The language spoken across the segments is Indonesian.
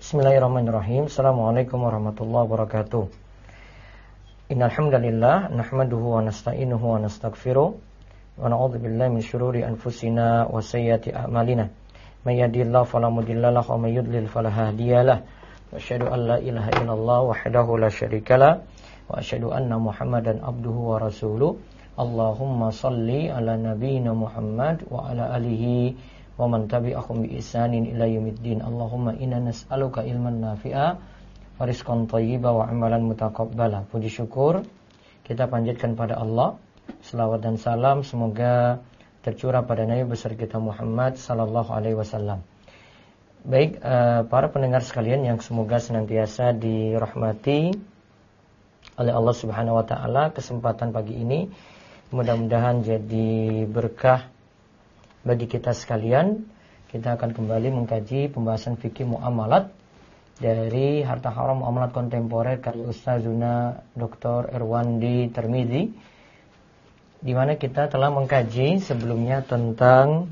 Bismillahirrahmanirrahim. Assalamualaikum warahmatullahi wabarakatuh. Innal hamdalillah nahmaduhu wa nasta'inuhu wa nastaghfiruh wa na'udzu billahi min shururi anfusina wa sayyiati a'malina. May yahdihillahu fala mudilla lahu wa may yudlil fala hadiyalah. Wa asyhadu an la ilaha illallah wahdahu la syarikalah wa asyhadu anna Muhammadan abduhu wa rasuluh. Allahumma shalli ala nabiyyina Muhammad wa ala alihi wa man tabi'ahum bi ihsanin ila yaumiddin. Allahumma inna nas'aluka ilman nafi'a wa rizqan thayyiban wa amalan mutaqabbala. Puji syukur kita panjatkan pada Allah. Selawat dan salam semoga tercurah pada Nabi besar kita Muhammad sallallahu alaihi wasallam. Baik, para pendengar sekalian yang semoga senantiasa dirahmati oleh Allah Subhanahu wa taala, kesempatan pagi ini mudah-mudahan jadi berkah bagi kita sekalian. Kita akan kembali mengkaji pembahasan fikih muamalat dari Harta Haram Muamalat Kontemporer karya Ustazuna Dr. Irwandi Tirmizi, di mana kita telah mengkaji sebelumnya tentang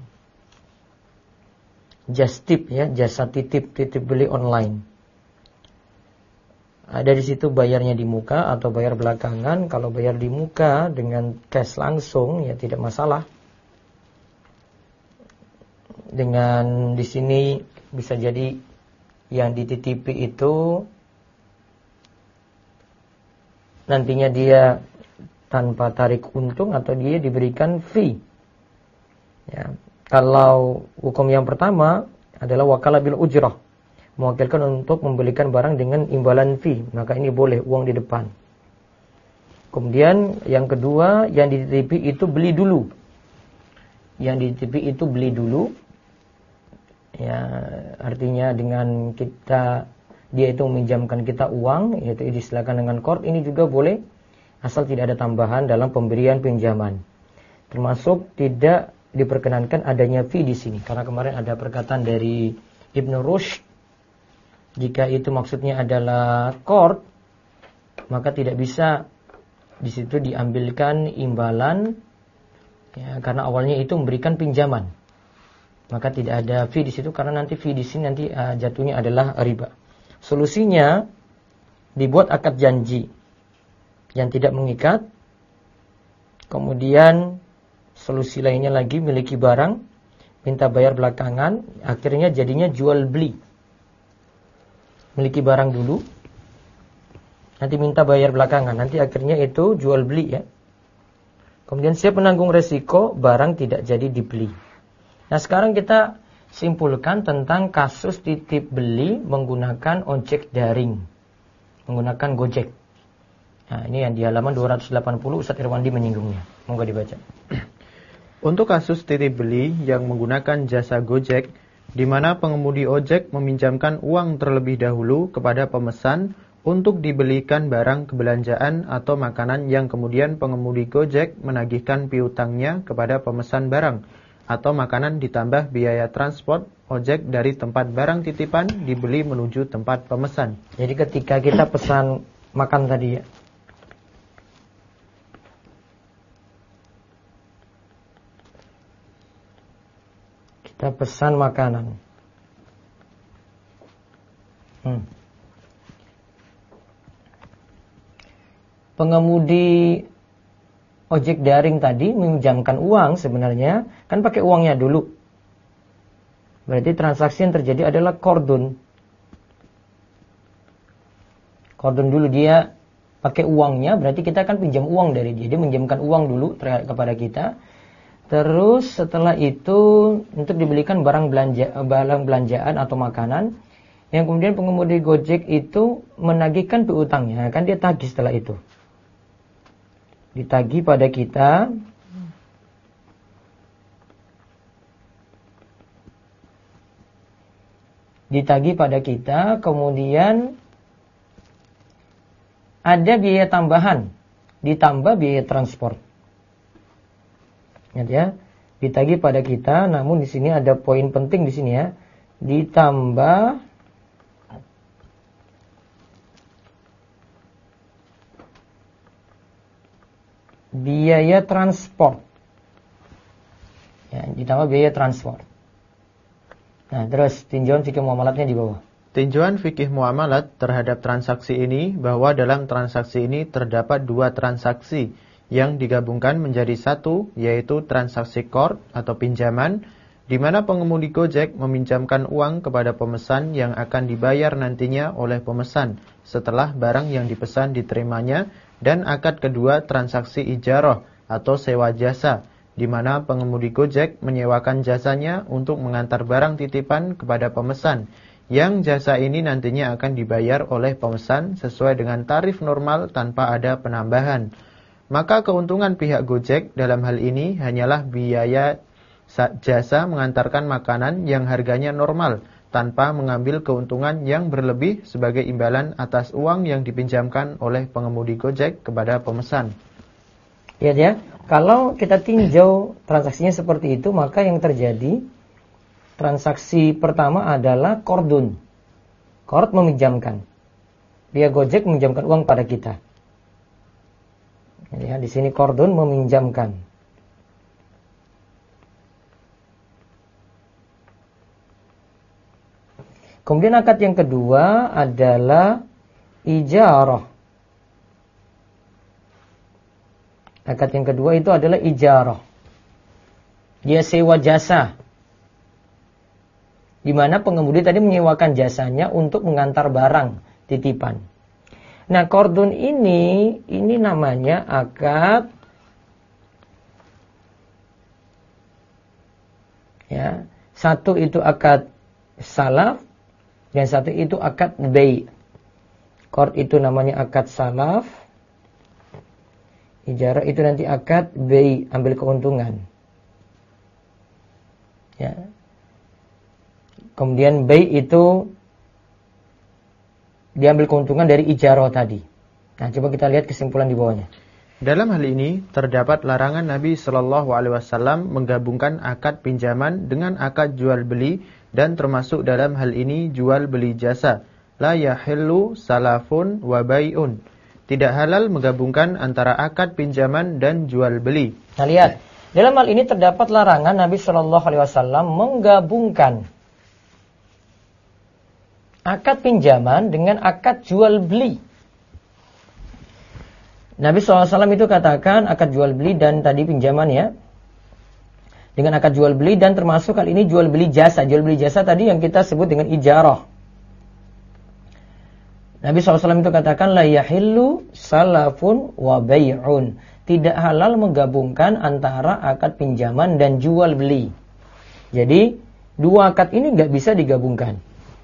just tip, ya, jasa titip beli online. Dari situ bayarnya di muka atau bayar belakangan. Kalau bayar di muka dengan cash langsung ya tidak masalah. Dengan di sini bisa jadi yang dititipi itu nantinya dia tanpa tarik untung atau dia diberikan fee. Ya, kalau hukum yang pertama adalah wakalah bil ujrah, mewakilkan untuk membelikan barang dengan imbalan fee, maka ini boleh uang di depan. Kemudian yang kedua, yang dititipi itu beli dulu. Yang dititipi itu beli dulu. Ya, artinya dengan dia itu meminjamkan kita uang, yaitu disilakan dengan qard, ini juga boleh asal tidak ada tambahan dalam pemberian pinjaman. Termasuk tidak diperkenankan adanya fee di sini, karena kemarin ada perkataan dari Ibnu Rushd, jika itu maksudnya adalah qard, maka tidak bisa di situ diambilkan imbalan, ya, karena awalnya itu memberikan pinjaman. Maka tidak ada fee di situ, karena nanti fee di sini nanti jatuhnya adalah riba. Solusinya dibuat akad janji yang tidak mengikat. Kemudian solusi lainnya lagi, miliki barang, minta bayar belakangan, akhirnya jadinya jual beli. Miliki barang dulu, nanti minta bayar belakangan, nanti akhirnya itu jual beli, ya. Kemudian siap menanggung resiko barang tidak jadi dibeli. Nah, sekarang kita simpulkan tentang kasus titip beli menggunakan ojek daring, menggunakan Gojek. Nah, ini yang di halaman 280 Ustaz Irwandi menyinggungnya. Monggo dibaca. Untuk kasus titip beli yang menggunakan jasa Gojek, di mana pengemudi ojek meminjamkan uang terlebih dahulu kepada pemesan untuk dibelikan barang kebelanjaan atau makanan yang kemudian pengemudi Gojek menagihkan piutangnya kepada pemesan barang atau makanan ditambah biaya transport ojek dari tempat barang titipan dibeli menuju tempat pemesan. Jadi ketika kita pesan makan tadi, ya, kita pesan makanan. Pengemudi ojek daring tadi meminjamkan uang, sebenarnya kan pakai uangnya dulu. Berarti transaksi yang terjadi adalah qardun. Qardun dulu, dia pakai uangnya, berarti kita akan pinjam uang dari dia. Dia minjamkan uang dulu kepada kita. Terus setelah itu untuk dibelikan barang belanjaan atau makanan, yang kemudian pengemudi Gojek itu menagihkan piutangnya, kan dia tagih setelah itu. Ditagih pada kita. Kemudian ada biaya tambahan, ditambah biaya transport. Ingat, ya, ditagih pada kita, namun di sini ada poin penting di sini, ya. Ditambah biaya transport. Ya, ditambah biaya transport. Nah, terus tinjauan fikih muamalatnya di bawah. Tinjauan fikih muamalat terhadap transaksi ini bahwa dalam transaksi ini terdapat dua transaksi yang digabungkan menjadi satu, yaitu transaksi qard atau pinjaman, di mana pengemudi Gojek meminjamkan uang kepada pemesan yang akan dibayar nantinya oleh pemesan setelah barang yang dipesan diterimanya, dan akad kedua transaksi ijarah atau sewa jasa, di mana pengemudi Gojek menyewakan jasanya untuk mengantar barang titipan kepada pemesan, yang jasa ini nantinya akan dibayar oleh pemesan sesuai dengan tarif normal tanpa ada penambahan. Maka keuntungan pihak Gojek dalam hal ini hanyalah biaya jasa mengantarkan makanan yang harganya normal, tanpa mengambil keuntungan yang berlebih sebagai imbalan atas uang yang dipinjamkan oleh pengemudi Gojek kepada pemesan. Ya, kalau kita tinjau transaksinya seperti itu, maka yang terjadi transaksi pertama adalah qardun. Qard meminjamkan. Pihak Gojek meminjamkan uang pada kita. Ya, di sini qardun meminjamkan. Kemudian akad yang kedua adalah ijarah. Akad yang kedua itu adalah ijarah. Dia sewa jasa. Di mana pengemudi tadi menyewakan jasanya untuk mengantar barang titipan. Nah, qardun ini namanya akad, ya. Satu itu akad salaf, dan satu itu akad bai'. Qard itu namanya akad salaf, ijarah itu nanti akad bai', ambil keuntungan. Ya. Kemudian bai' itu diambil keuntungan dari ijarah tadi. Nah, coba kita lihat kesimpulan di bawahnya. Dalam hal ini terdapat larangan Nabi Shallallahu Alaihi Wasallam menggabungkan akad pinjaman dengan akad jual beli, dan termasuk dalam hal ini jual beli jasa. La yahillu salafun wa bai'un. Tidak halal menggabungkan antara akad pinjaman dan jual beli. Nah, lihat, dalam hal ini terdapat larangan Nabi Shallallahu Alaihi Wasallam menggabungkan akad pinjaman dengan akad jual beli. Nabi SAW itu katakan akad jual beli dan tadi pinjaman, ya, dengan akad jual beli, dan termasuk kali ini jual beli jasa. Jual beli jasa tadi yang kita sebut dengan ijarah. Nabi SAW itu katakan la yahillu salafun wa bai'un. Tidak halal menggabungkan antara akad pinjaman dan jual beli. Jadi dua akad ini nggak bisa digabungkan.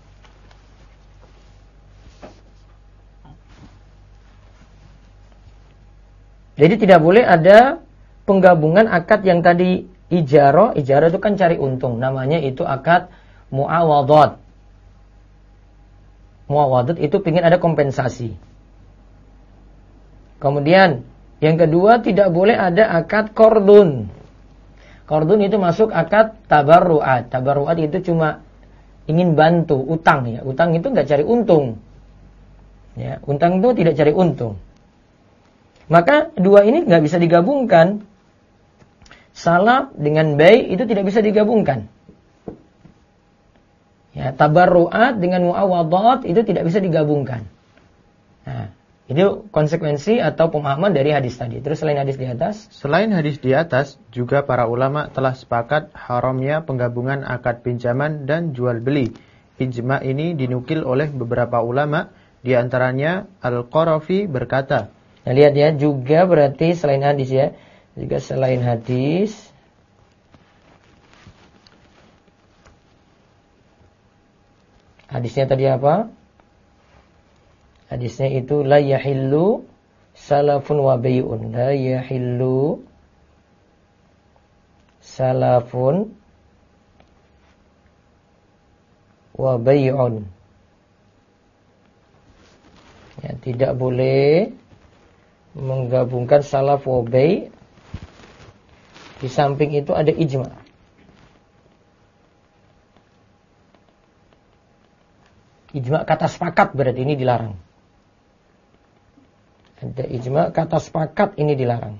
Jadi tidak boleh ada penggabungan akad yang tadi ijarah. Ijarah itu kan cari untung. Namanya itu akad muawadat. Muawadat itu ingin ada kompensasi. Kemudian yang kedua, tidak boleh ada akad qardun. Qardun itu masuk akad tabarru'at. Tabarru'at itu cuma ingin bantu, utang, ya. Utang itu nggak cari untung. Ya, utang itu tidak cari untung. Maka dua ini nggak bisa digabungkan. Salaf dengan bai' itu tidak bisa digabungkan. Ya, tabarru'at dengan muawadat itu tidak bisa digabungkan. Nah, itu konsekuensi atau pemahaman dari hadis tadi. Terus selain hadis di atas? Selain hadis di atas, juga para ulama telah sepakat haramnya penggabungan akad pinjaman dan jual beli. Ijma' ini dinukil oleh beberapa ulama, di antaranya Al-Qarafi berkata. Nah, lihat ya, juga berarti selain hadis, ya. Juga selain hadis. Hadisnya tadi apa? Hadisnya itu la yahillu salafun wa bai'un. La yahillu salafun wa bai'un. Ya, tidak boleh menggabungkan salaf wa bai'. Di samping itu ada ijma'. Ijma' kata sepakat, berarti ini dilarang. Ada ijma' kata sepakat, ini dilarang.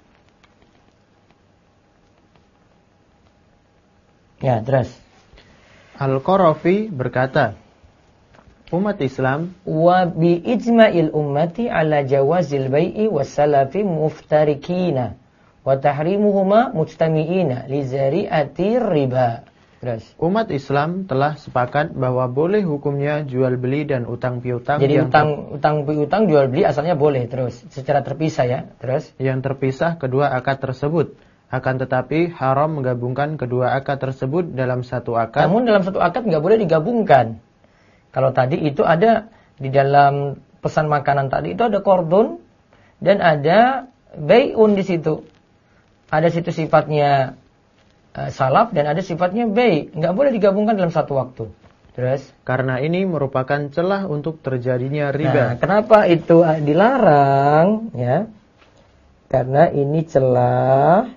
Ya, terus. Al-Qarafi berkata, umat Islam wa bi ijma'il ummati ala jawazil bai'i wassalafi muftarikina wa tahrimuhuma mujtami'ina li zari'ati riba. Terus. Umat Islam telah sepakat bahwa boleh hukumnya jual beli dan utang piutang. Jadi utang piutang jual beli asalnya boleh terus secara terpisah ya. Terus yang terpisah kedua akad tersebut. Akan tetapi haram menggabungkan kedua akad tersebut dalam satu akad. Namun dalam satu akad nggak boleh digabungkan. Kalau tadi itu ada di dalam pesan makanan tadi itu ada qardun dan ada bai'un di situ. Ada situ sifatnya salaf dan ada sifatnya bai'. Nggak boleh digabungkan dalam satu waktu. Terus? Karena ini merupakan celah untuk terjadinya riba. Nah, kenapa itu dilarang? Ya, karena ini celah.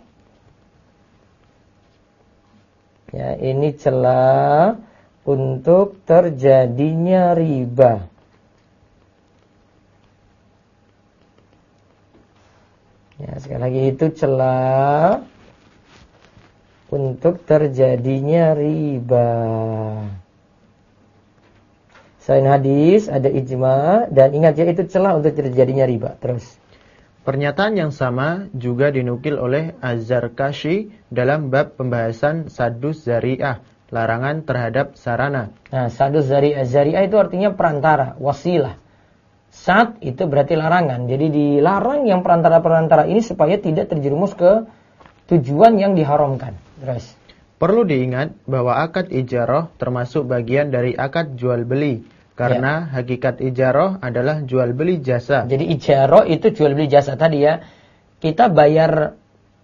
Ya, ini celah untuk terjadinya riba. Ya, sekali lagi itu celah untuk terjadinya riba. Selain hadis ada ijma dan ingat ya itu celah untuk terjadinya riba. Terus. Pernyataan yang sama juga dinukil oleh Az-Zarkashi dalam bab pembahasan sadus zari'ah, larangan terhadap sarana. Nah, sadus zari'ah, zari'ah itu artinya perantara, wasilah. Sad itu berarti larangan. Jadi dilarang yang perantara-perantara ini supaya tidak terjerumus ke tujuan yang diharamkan. Terus. Perlu diingat bahwa akad ijarah termasuk bagian dari akad jual beli. Karena hakikat ijarah adalah jual beli jasa. Jadi ijarah itu jual beli jasa tadi ya. Kita bayar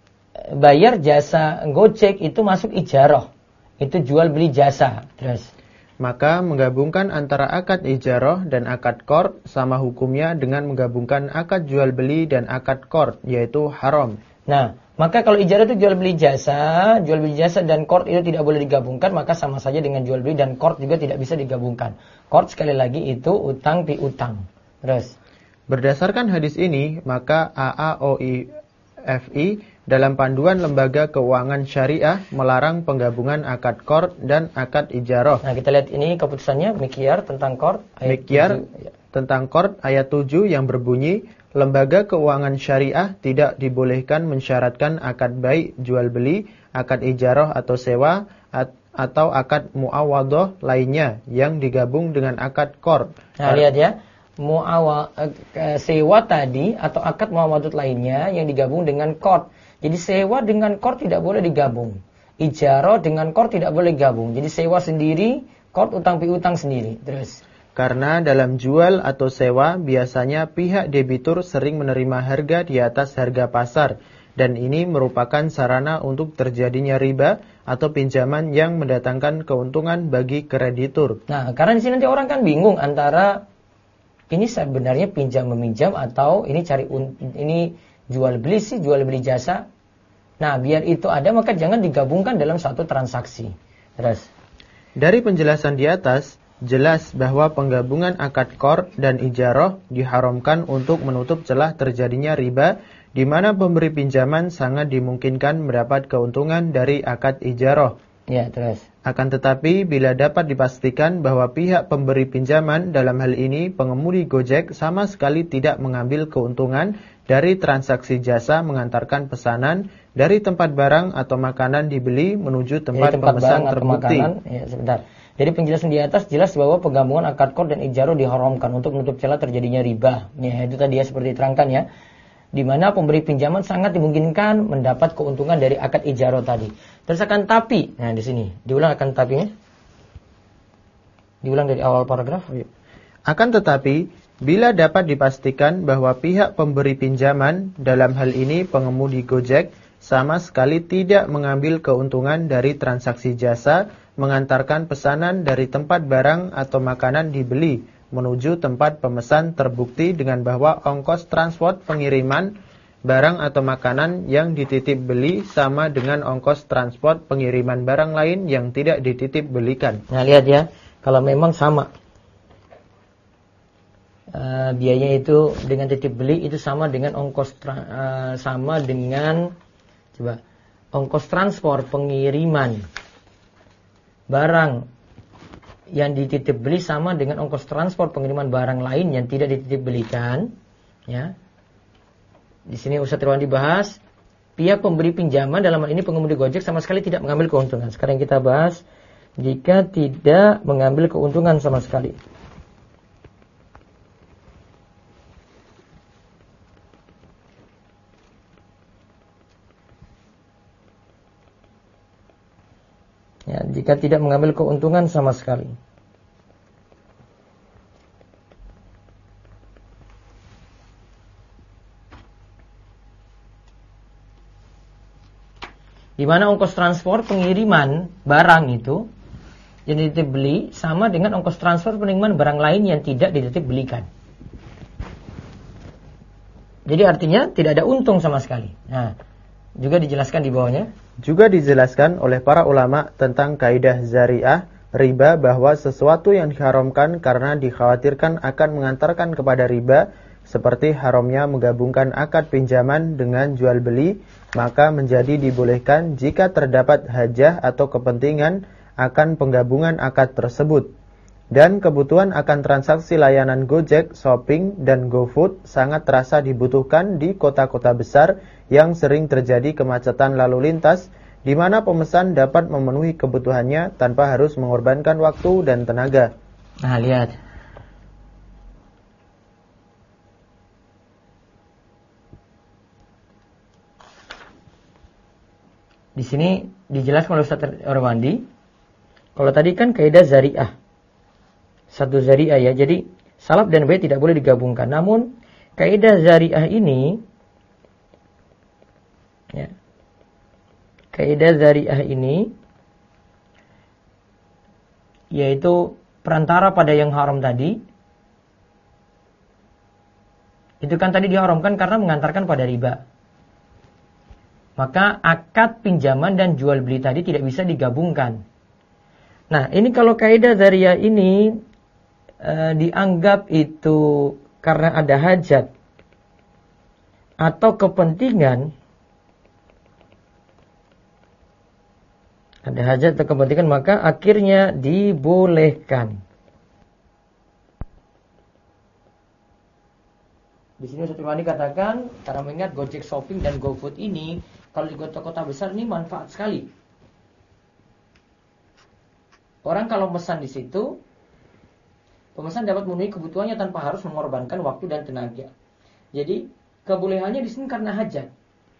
jasa Gojek itu masuk ijarah. Itu jual beli jasa. Terus. Maka menggabungkan antara akad ijarah dan akad qard sama hukumnya dengan menggabungkan akad jual beli dan akad qard, yaitu haram. Nah, maka kalau ijarah itu jual beli jasa dan qard itu tidak boleh digabungkan, maka sama saja dengan jual beli dan qard juga tidak bisa digabungkan. Qard sekali lagi itu utang piutang. Terus. Berdasarkan hadis ini, maka AAOIFI dalam panduan lembaga keuangan syariah melarang penggabungan akad qard dan akad ijarah. Nah, kita lihat ini keputusannya Mikyar tentang qard. Mikyar tentang qard ayat 7 yang berbunyi, lembaga keuangan syariah tidak dibolehkan mensyaratkan akad bai' jual beli, akad ijarah atau sewa, atau akad muawadhah lainnya yang digabung dengan akad qard. Nah, lihat ya. Sewa tadi atau akad muawadhah lainnya yang digabung dengan qard. Jadi sewa dengan qard tidak boleh digabung. Ijarah dengan qard tidak boleh digabung. Jadi sewa sendiri, qard utang piutang sendiri. Terus. Karena dalam jual atau sewa biasanya pihak debitur sering menerima harga di atas harga pasar. Dan ini merupakan sarana untuk terjadinya riba atau pinjaman yang mendatangkan keuntungan bagi kreditur. Nah, karena di sini nanti orang kan bingung antara ini sebenarnya pinjam meminjam atau ini ini jual beli sih, jual beli jasa. Nah, biar itu ada maka jangan digabungkan dalam satu transaksi. Terus. Dari penjelasan di atas, jelas bahwa penggabungan akad qard dan ijarah diharamkan untuk menutup celah terjadinya riba, di mana pemberi pinjaman sangat dimungkinkan mendapat keuntungan dari akad ijarah. Ya, terus. Akan tetapi, bila dapat dipastikan bahwa pihak pemberi pinjaman, dalam hal ini pengemudi Gojek, sama sekali tidak mengambil keuntungan dari transaksi jasa mengantarkan pesanan dari tempat barang atau makanan dibeli menuju tempat pemesan terbukti. Ya, sebentar. Jadi penjelasan di atas jelas bahwa penggabungan akad qard dan ijarah diharamkan untuk menutup celah terjadinya riba. Ya, itu tadi ya seperti diterangkan ya. Di mana pemberi pinjaman sangat dimungkinkan mendapat keuntungan dari akad ijarah tadi. Terus akan tapi, nah di sini diulang akan tapinya. Diulang dari awal paragraf. Akan tetapi, bila dapat dipastikan bahwa pihak pemberi pinjaman, dalam hal ini pengemudi Gojek, sama sekali tidak mengambil keuntungan dari transaksi jasa mengantarkan pesanan dari tempat barang atau makanan dibeli menuju tempat pemesan terbukti dengan bahwa ongkos transport pengiriman barang atau makanan yang dititip beli sama dengan ongkos transport pengiriman barang lain yang tidak dititip belikan. Nah, lihat ya, kalau memang sama biayanya itu dengan titip beli itu sama dengan ongkos ongkos transport pengiriman barang yang dititip beli sama dengan ongkos transport pengiriman barang lain yang tidak dititip belikan, ya. Di sini Ustaz Ridwan dibahas, pihak pemberi pinjaman dalam hal ini pengemudi Gojek sama sekali tidak mengambil keuntungan. Sekarang kita bahas jika tidak mengambil keuntungan sama sekali. Ya, jika tidak mengambil keuntungan sama sekali. Di mana ongkos transport pengiriman barang itu yang dititip beli sama dengan ongkos transport pengiriman barang lain yang tidak dititip belikan. Jadi artinya tidak ada untung sama sekali. Nah, juga dijelaskan di bawahnya. Juga dijelaskan oleh para ulama tentang kaidah zari'ah riba bahwa sesuatu yang diharamkan karena dikhawatirkan akan mengantarkan kepada riba, seperti haramnya menggabungkan akad pinjaman dengan jual beli, maka menjadi dibolehkan jika terdapat hajah atau kepentingan akan penggabungan akad tersebut. Dan kebutuhan akan transaksi layanan Gojek, Shopping, dan GoFood sangat terasa dibutuhkan di kota-kota besar yang sering terjadi kemacetan lalu lintas, di mana pemesan dapat memenuhi kebutuhannya tanpa harus mengorbankan waktu dan tenaga. Nah, lihat. Di sini dijelaskan oleh Ustaz Orwandi. Kalau tadi kan kaidah zari'ah. Satu zari'ah ya. Jadi salaf dan bai tidak boleh digabungkan. Namun kaidah zari'ah ini ya. Kaidah zari'ah ini yaitu perantara pada yang haram tadi. Itu kan tadi diharamkan karena mengantarkan pada riba. Maka akad pinjaman dan jual beli tadi tidak bisa digabungkan. Nah, ini kalau kaidah zari'ah ini dianggap itu karena ada hajat atau kepentingan, maka akhirnya dibolehkan. Di sini Ustaz Irwani katakan, karena mengingat Gojek, Shopping, dan GoFood ini, kalau di kota-kota besar ini manfaat sekali. Orang kalau pesan di situ, pemesan dapat memenuhi kebutuhannya tanpa harus mengorbankan waktu dan tenaga. Jadi, kebolehannya di sini karena hajat.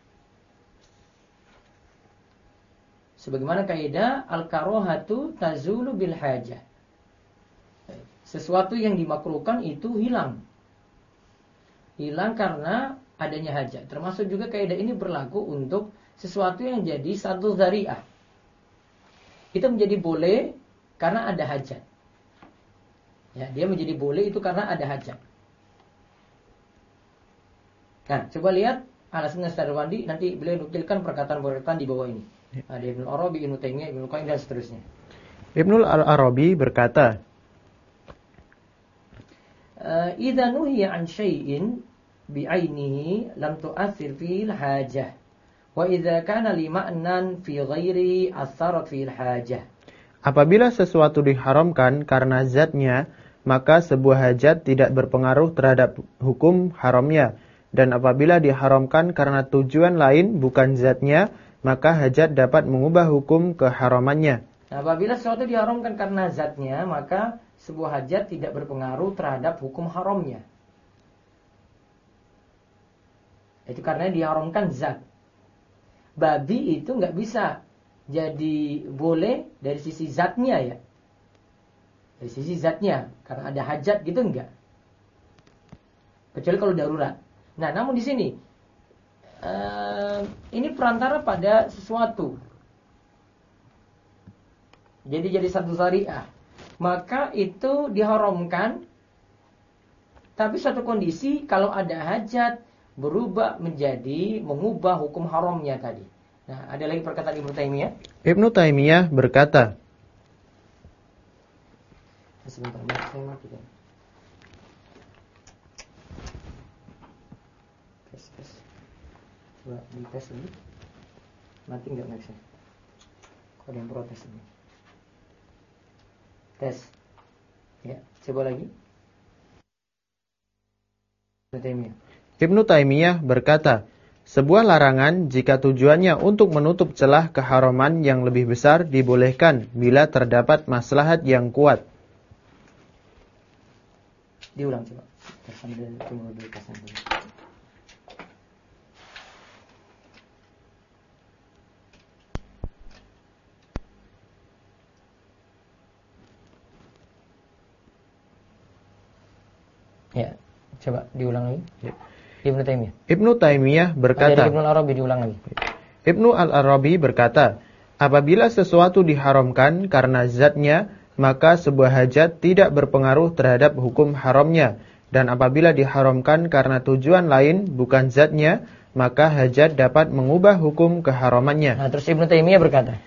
Sebagaimana kaidah al-karohatu tazulu bil hajah. Sesuatu yang dimakruhkan itu hilang. Hilang karena adanya hajat. Termasuk juga kaidah ini berlaku untuk sesuatu yang jadi satu zari'ah. Itu menjadi boleh karena ada hajat. Ya, dia menjadi boleh itu karena ada hajat. Nah, coba lihat alasan Ustaz Irwandi, nanti beliau nukilkan perkataan-perkataan di bawah ini. Ada Ibnu Arabi, Ibnu Taimiyah, Ibnu Qayyim dan seterusnya. Ibnu Arabi berkata, idza nuhiya an syai'in bi'ainihi lam tu'athir fil hajah wa idza kana li ma'nan fi ghairi atharat fil hajah. Apabila sesuatu diharamkan karena zatnya, maka sebuah hajat tidak berpengaruh terhadap hukum haramnya, dan apabila diharamkan karena tujuan lain bukan zatnya, maka hajat dapat mengubah hukum keharamannya. Apabila sesuatu diharamkan karena zatnya, maka sebuah hajat tidak berpengaruh terhadap hukum haramnya. Itu karena diharamkan zat. Babi itu nggak bisa jadi boleh dari sisi zatnya ya. Dari sisi zatnya, karena ada hajat gitu enggak. Kecuali kalau darurat. Nah, namun di sini ini perantara pada sesuatu. Jadi satu syariah. Maka itu diharamkan. Tapi suatu kondisi kalau ada hajat berubah menjadi mengubah hukum haramnya tadi. Nah, ada lagi perkataan Ibnu Taimiyah. Ibnu Taimiyah berkata, sebentar, saya matikan. Tes. Coba dites dulu. Mati enggak Max? Kok ada yang protes ini? Tes. Ya, coba lagi. Ibnu Taimiyah berkata, sebuah larangan jika tujuannya untuk menutup celah keharaman yang lebih besar dibolehkan bila terdapat maslahat yang kuat. Diulang coba. Sambil tunggu dulu kesan dulu. Ya, coba diulang lagi. Ya. Ibnu Taimiyah. Ibnu Taimiyah berkata, Ibnu Al-Arabi diulang lagi. Ibnu Al-Arabi berkata, apabila sesuatu diharamkan karena zatnya, maka sebuah hajat tidak berpengaruh terhadap hukum haramnya. Dan apabila diharamkan karena tujuan lain bukan zatnya, maka hajat dapat mengubah hukum keharamannya. Nah, terus Ibnu Taimiyah berkata,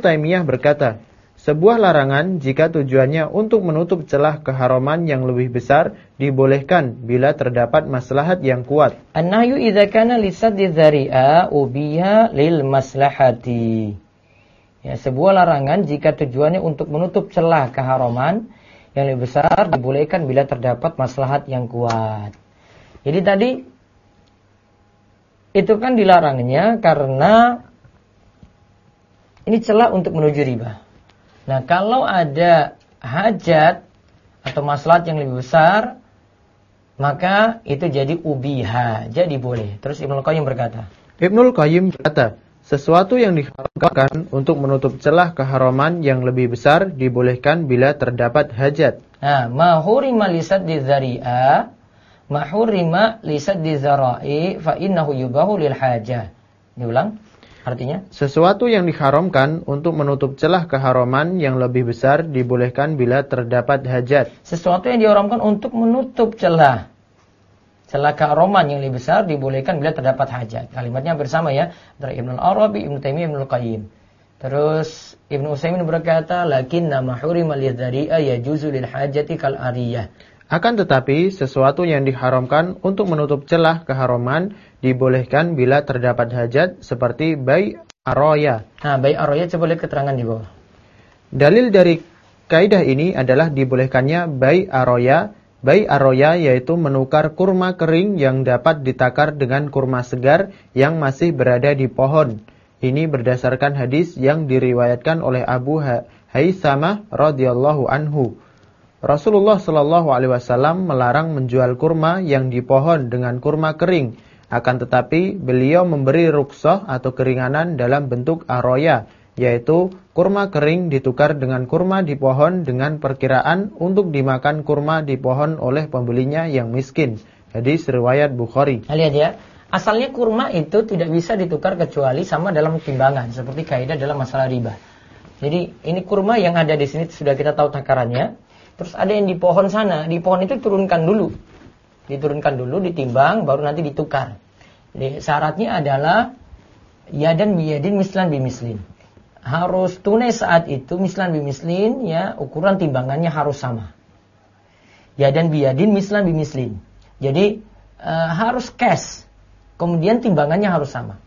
sebuah larangan jika tujuannya untuk menutup celah keharaman yang lebih besar dibolehkan bila terdapat maslahat yang kuat. An-nahyu idza kana li saddi dzari'a ubiha lil maslahati. Ya, sebuah larangan jika tujuannya untuk menutup celah keharaman yang lebih besar dibolehkan bila terdapat maslahat yang kuat. Jadi tadi itu kan dilarangnya karena ini celah untuk menuju riba. Nah, kalau ada hajat atau maslahat yang lebih besar, maka itu jadi ubiha, jadi boleh. Terus Ibnul Qayyim berkata, sesuatu yang diharamkan untuk menutup celah keharaman yang lebih besar dibolehkan bila terdapat hajat. Nah, ma hurima lisaddi dzari'a, ma hurima lisaddi dzara'i, fa innahu yubahu lil hajah. Diulang. Artinya, sesuatu yang diharamkan untuk menutup celah keharaman yang lebih besar dibolehkan bila terdapat hajat. Sesuatu yang diharamkan untuk menutup celah keharaman yang lebih besar dibolehkan bila terdapat hajat. Kalimatnya bersama ya, dari Ibnu Al-Arabi, Ibnu Taimiyah, Ibnu Qayyim. Terus Ibnu Utsaimin berkata, lakinna ma hurima lidzari'a yajuzu lil hajati kal ariyah. Akan tetapi, sesuatu yang diharamkan untuk menutup celah keharaman dibolehkan bila terdapat hajat seperti bai' aroya. Nah, bai' aroya coba lihat keterangan di bawah. Dalil dari kaidah ini adalah dibolehkannya bai' aroya. Bai' aroya yaitu menukar kurma kering yang dapat ditakar dengan kurma segar yang masih berada di pohon. Ini berdasarkan hadis yang diriwayatkan oleh Abu Haitsamah radhiyallahu anhu. Rasulullah Shallallahu Alaihi Wasallam melarang menjual kurma yang di pohon dengan kurma kering. Akan tetapi beliau memberi rukhsah atau keringanan dalam bentuk aroya, yaitu kurma kering ditukar dengan kurma di pohon dengan perkiraan untuk dimakan kurma di pohon oleh pembelinya yang miskin. Hadis riwayat Bukhari. Lihat ya, asalnya kurma itu tidak bisa ditukar kecuali sama dalam timbangan, seperti kaidah dalam masalah riba. Jadi ini kurma yang ada di sini sudah kita tahu takarannya. Terus ada yang di pohon sana, di pohon itu diturunkan dulu, ditimbang, baru nanti ditukar. Jadi syaratnya adalah yadan biyadin mislan bimislin. Harus tunai saat itu mislan bimislin, ya ukuran timbangannya harus sama. Yadan biyadin mislan bimislin. Jadi harus cash, kemudian timbangannya harus sama.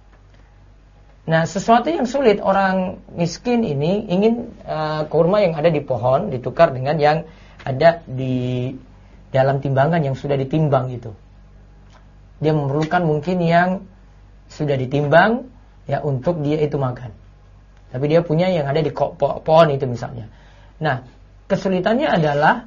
Nah, sesuatu yang sulit, orang miskin ini ingin kurma yang ada di pohon ditukar dengan yang ada di dalam timbangan yang sudah ditimbang itu. Dia memerlukan mungkin yang sudah ditimbang ya untuk dia itu makan. Tapi dia punya yang ada di pohon itu misalnya. Nah, kesulitannya adalah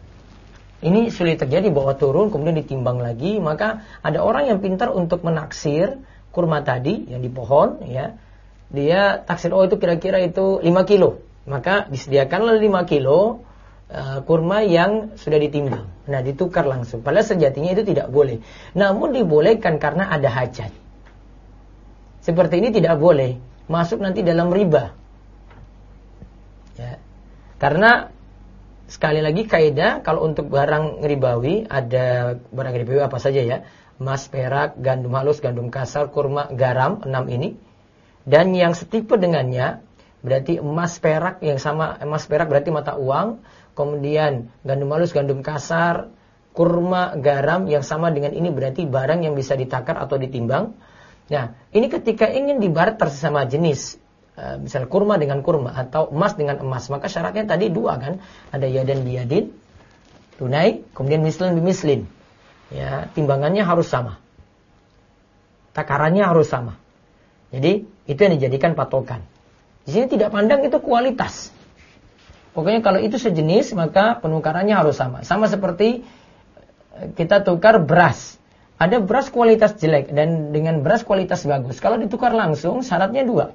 ini sulit terjadi bawa turun kemudian ditimbang lagi, maka ada orang yang pintar untuk menaksir kurma tadi yang di pohon ya. Dia taksir itu kira-kira itu 5 kilo. Maka disediakanlah 5 kilo kurma yang sudah ditimbang. Nah, ditukar langsung. Padahal sejatinya itu tidak boleh. Namun dibolehkan karena ada hajat. Seperti ini tidak boleh. Masuk nanti dalam riba. Ya. Karena sekali lagi kaidah kalau untuk barang ribawi, ada barang ribawi apa saja ya? Emas, perak, gandum halus, gandum kasar, kurma, garam, 6 ini. Dan yang setipe dengannya berarti emas perak yang sama, emas perak berarti mata uang, kemudian gandum halus, gandum kasar, kurma, garam yang sama dengan ini berarti barang yang bisa ditakar atau ditimbang. Nah, ini ketika ingin dibarter sesama jenis misal kurma dengan kurma atau emas dengan emas, maka syaratnya tadi dua kan, ada yadan biyadin, tunai, kemudian mislan bimislin. Ya, timbangannya harus sama. Takarannya harus sama. Jadi itu yang dijadikan patokan. Di sini tidak pandang itu kualitas. Pokoknya kalau itu sejenis maka penukarannya harus sama. Sama seperti kita tukar beras. Ada beras kualitas jelek dan dengan beras kualitas bagus. Kalau ditukar langsung syaratnya dua.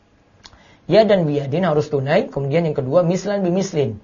Ya dan biyadin harus tunai. Kemudian yang kedua mislan bimislin.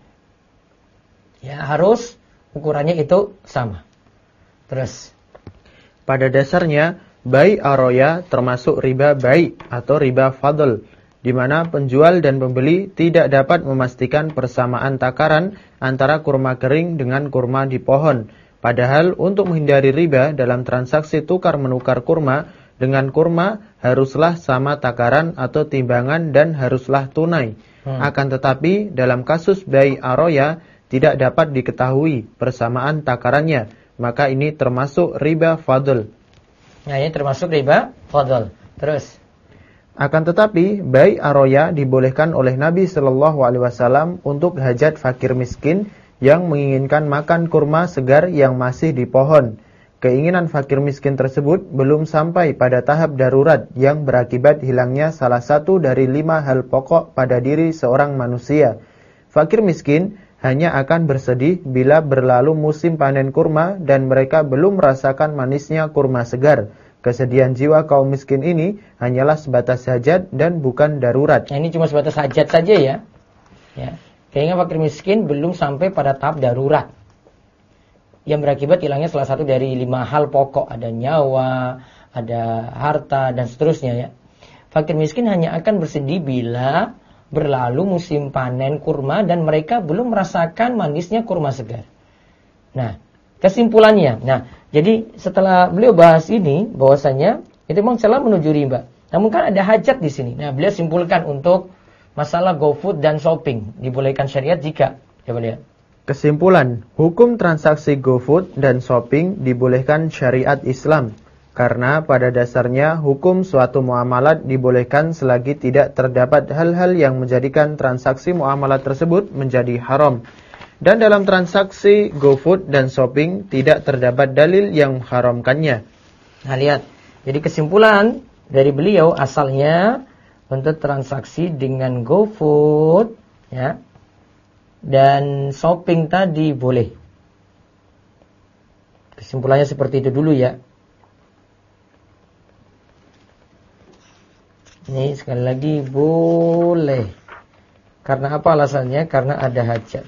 Ya harus ukurannya itu sama. Terus. Pada dasarnya bai aroya termasuk riba bai atau riba fadl, di mana penjual dan pembeli tidak dapat memastikan persamaan takaran antara kurma kering dengan kurma di pohon. Padahal untuk menghindari riba dalam transaksi tukar-menukar kurma dengan kurma haruslah sama takaran atau timbangan dan haruslah tunai. Akan tetapi dalam kasus bai aroya tidak dapat diketahui persamaan takarannya, maka ini termasuk riba fadl. Nah, ini termasuk riba fadl. Terus. Akan tetapi, bai aroya dibolehkan oleh Nabi Shallallahu Alaihi Wasallam untuk hajat fakir miskin yang menginginkan makan kurma segar yang masih di pohon. Keinginan fakir miskin tersebut belum sampai pada tahap darurat yang berakibat hilangnya salah satu dari 5 hal pokok pada diri seorang manusia. Fakir miskin hanya akan bersedih bila berlalu musim panen kurma dan mereka belum merasakan manisnya kurma segar. Kesedihan jiwa kaum miskin ini hanyalah sebatas hajat dan bukan darurat. Nah, ini cuma sebatas hajat saja ya. Keinginan fakir miskin belum sampai pada tahap darurat yang berakibat hilangnya salah satu dari 5 hal pokok. Ada nyawa, ada harta dan seterusnya ya. Fakir miskin hanya akan bersedih bila berlalu musim panen kurma dan mereka belum merasakan manisnya kurma segar. Nah, kesimpulannya. Nah, jadi setelah beliau bahas ini, bahwasanya itu memang celah menuju riba. Namun kan ada hajat di sini. Nah, beliau simpulkan untuk masalah GoFood dan shopping dibolehkan syariat jika. Coba lihat. Kesimpulan, hukum transaksi GoFood dan shopping dibolehkan syariat Islam. Karena pada dasarnya hukum suatu muamalat dibolehkan selagi tidak terdapat hal-hal yang menjadikan transaksi muamalat tersebut menjadi haram. Dan dalam transaksi GoFood dan shopping tidak terdapat dalil yang mengharamkannya. Nah, lihat. Jadi kesimpulan dari beliau asalnya untuk transaksi dengan GoFood ya, dan shopping tadi boleh. Kesimpulannya seperti itu dulu ya. Ini sekali lagi boleh. Karena apa alasannya? Karena ada hajat.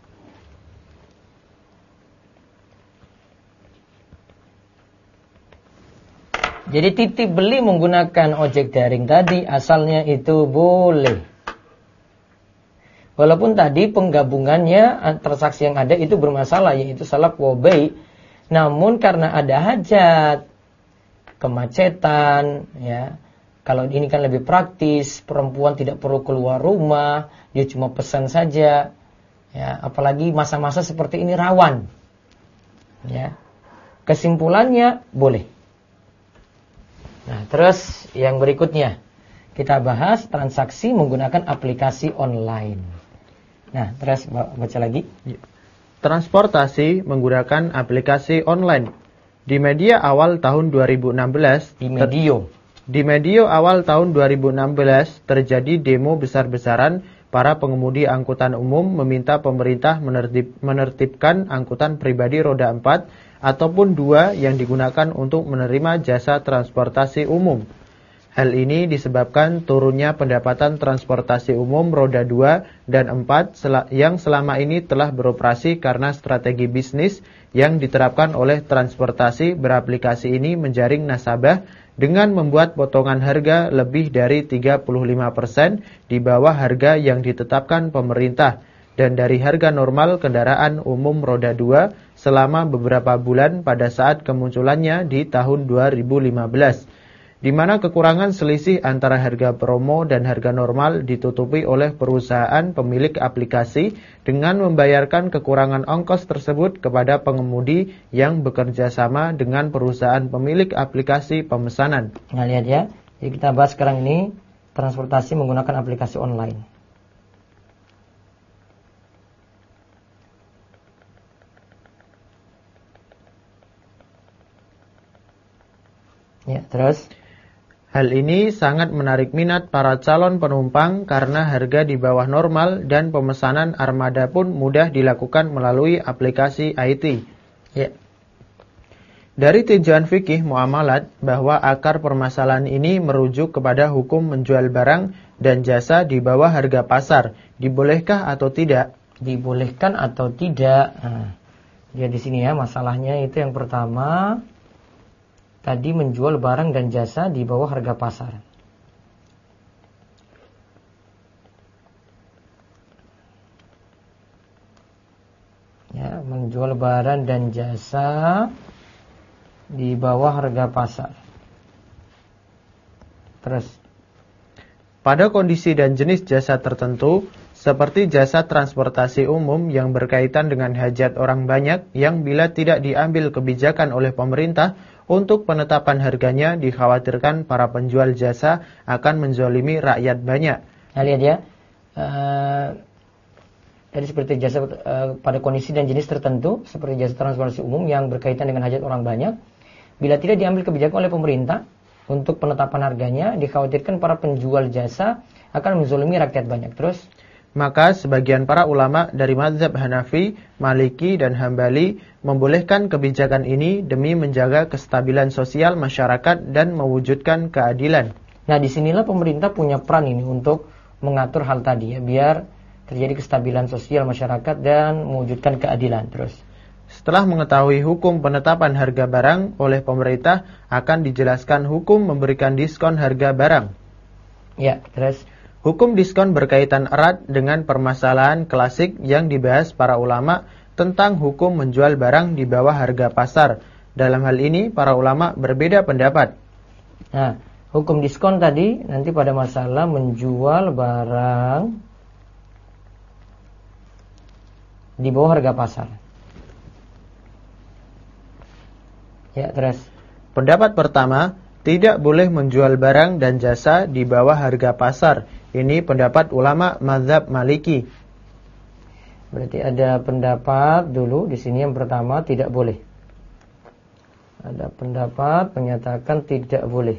Jadi titip beli menggunakan ojek daring tadi asalnya itu boleh. Walaupun tadi penggabungannya transaksi yang ada itu bermasalah, yaitu salaf wa bai. Namun karena ada hajat, kemacetan ya. Kalau ini kan lebih praktis, perempuan tidak perlu keluar rumah, dia cuma pesan saja. Ya, apalagi masa-masa seperti ini rawan. Ya. Kesimpulannya boleh. Nah, terus yang berikutnya kita bahas transaksi menggunakan aplikasi online. Nah, terus baca lagi. Transportasi menggunakan aplikasi online. Di media awal tahun 2016, Di medio awal tahun 2016 terjadi demo besar-besaran. Para pengemudi angkutan umum meminta pemerintah menertibkan angkutan pribadi roda 4 ataupun 2 yang digunakan untuk menerima jasa transportasi umum. Hal ini disebabkan turunnya pendapatan transportasi umum roda 2 dan 4 yang selama ini telah beroperasi karena strategi bisnis yang diterapkan oleh transportasi beraplikasi ini menjaring nasabah dengan membuat potongan harga lebih dari 35% di bawah harga yang ditetapkan pemerintah dan dari harga normal kendaraan umum roda 2 selama beberapa bulan pada saat kemunculannya di tahun 2015. Di mana kekurangan selisih antara harga promo dan harga normal ditutupi oleh perusahaan pemilik aplikasi dengan membayarkan kekurangan ongkos tersebut kepada pengemudi yang bekerja sama dengan perusahaan pemilik aplikasi pemesanan. Nah, lihat ya. Jadi kita bahas sekarang ini transportasi menggunakan aplikasi online. Ya, terus Hal ini sangat menarik minat para calon penumpang karena harga di bawah normal dan pemesanan armada pun mudah dilakukan melalui aplikasi IT. ya, Dari tinjauan fikih muamalat bahwa akar permasalahan ini merujuk kepada hukum menjual barang dan jasa di bawah harga pasar, dibolehkah atau tidak? dibolehkan atau tidak? Nah, dia di sini ya masalahnya itu yang pertama. Tadi menjual barang dan jasa di bawah harga pasar. Ya, menjual barang dan jasa di bawah harga pasar. Terus, Pada kondisi dan jenis jasa tertentu, seperti jasa transportasi umum yang berkaitan dengan hajat orang banyak yang bila tidak diambil kebijakan oleh pemerintah untuk penetapan harganya, dikhawatirkan para penjual jasa akan menzolimi rakyat banyak. nah lihat ya, tadi seperti jasa pada kondisi dan jenis tertentu, seperti jasa transportasi umum yang berkaitan dengan hajat orang banyak, bila tidak diambil kebijakan oleh pemerintah untuk penetapan harganya, dikhawatirkan para penjual jasa akan menzolimi rakyat banyak. Terus, Maka sebagian para ulama dari mazhab Hanafi, Maliki, dan Hambali membolehkan kebijakan ini demi menjaga kestabilan sosial masyarakat dan mewujudkan keadilan. nah disinilah pemerintah punya peran ini untuk mengatur hal tadi ya, biar terjadi kestabilan sosial masyarakat dan mewujudkan keadilan. Terus, Setelah mengetahui hukum penetapan harga barang oleh pemerintah, akan dijelaskan hukum memberikan diskon harga barang. ya, terus, Hukum diskon berkaitan erat dengan permasalahan klasik yang dibahas para ulama tentang hukum menjual barang di bawah harga pasar. Dalam hal ini, para ulama berbeda pendapat. nah hukum diskon tadi nanti pada masalah menjual barang di bawah harga pasar. Ya, terus, Pendapat pertama, tidak boleh menjual barang dan jasa di bawah harga pasar. Ini pendapat ulama mazhab Maliki. berarti ada pendapat dulu di sini yang pertama tidak boleh. Ada pendapat menyatakan tidak boleh.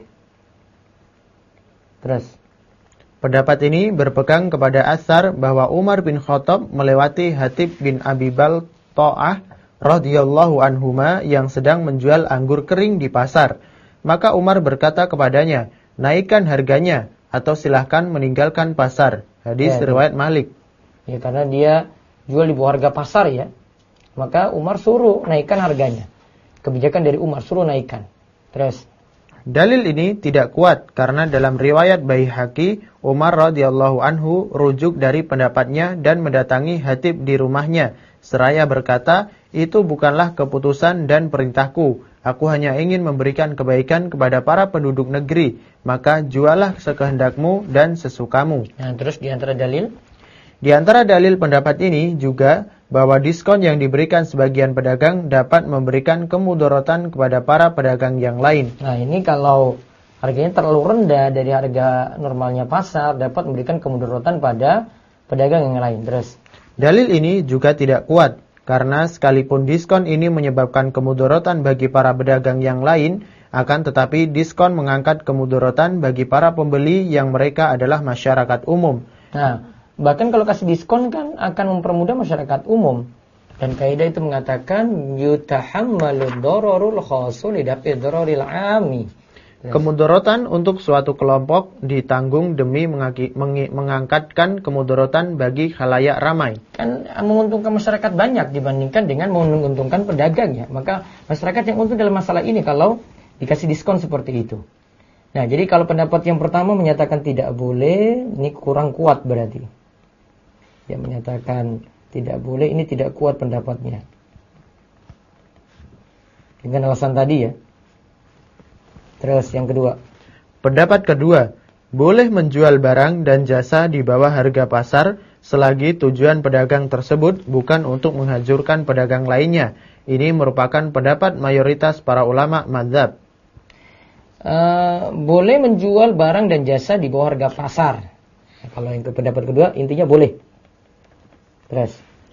Terus, Pendapat ini berpegang kepada asar bahwa Umar bin Khattab melewati Hatib bin Abi Balta'ah radhiyallahu anhuma yang sedang menjual anggur kering di pasar. Maka Umar berkata kepadanya, naikkan harganya atau silahkan meninggalkan pasar. Hadis riwayat Malik. ya karena dia jual di bawah harga pasar ya, maka Umar suruh naikkan harganya. Kebijakan dari Umar suruh naikkan. Terus, Dalil ini tidak kuat karena dalam riwayat Baihaqi, Umar radhiyallahu anhu rujuk dari pendapatnya dan mendatangi Hatib di rumahnya. Seraya berkata, itu bukanlah keputusan dan perintahku. Aku hanya ingin memberikan kebaikan kepada para penduduk negeri. Maka jualah sekehendakmu dan sesukamu. nah terus di antara dalil, Di antara dalil pendapat ini juga bahwa diskon yang diberikan sebagian pedagang dapat memberikan kemudaratan kepada para pedagang yang lain. nah ini kalau harganya terlalu rendah dari harga normalnya pasar, dapat memberikan kemudaratan pada pedagang yang lain. Terus, Dalil ini juga tidak kuat karena sekalipun diskon ini menyebabkan kemudaratan bagi para pedagang yang lain, akan tetapi diskon mengangkat kemudaratan bagi para pembeli yang mereka adalah masyarakat umum. nah bahkan kalau kasih diskon kan akan mempermudah masyarakat umum. Dan kaidah itu mengatakan yutahammalu dararul khasu lidafi dararil 'ami. Kemudaratan untuk suatu kelompok ditanggung demi mengangkatkan kemudaratan bagi khalayak ramai. Kan menguntungkan masyarakat banyak dibandingkan dengan menguntungkan pedagang ya. Maka masyarakat yang untung dalam masalah ini kalau dikasih diskon seperti itu. Nah, jadi kalau pendapat yang pertama menyatakan tidak boleh, ini kurang kuat berarti. Dia menyatakan tidak boleh, ini tidak kuat pendapatnya. Dengan alasan tadi ya. Terus yang kedua. Pendapat kedua, boleh menjual barang dan jasa di bawah harga pasar selagi tujuan pedagang tersebut bukan untuk menghancurkan pedagang lainnya. Ini merupakan pendapat mayoritas para ulama mazhab. boleh menjual barang dan jasa di bawah harga pasar. Kalau yang pendapat kedua intinya boleh. Terus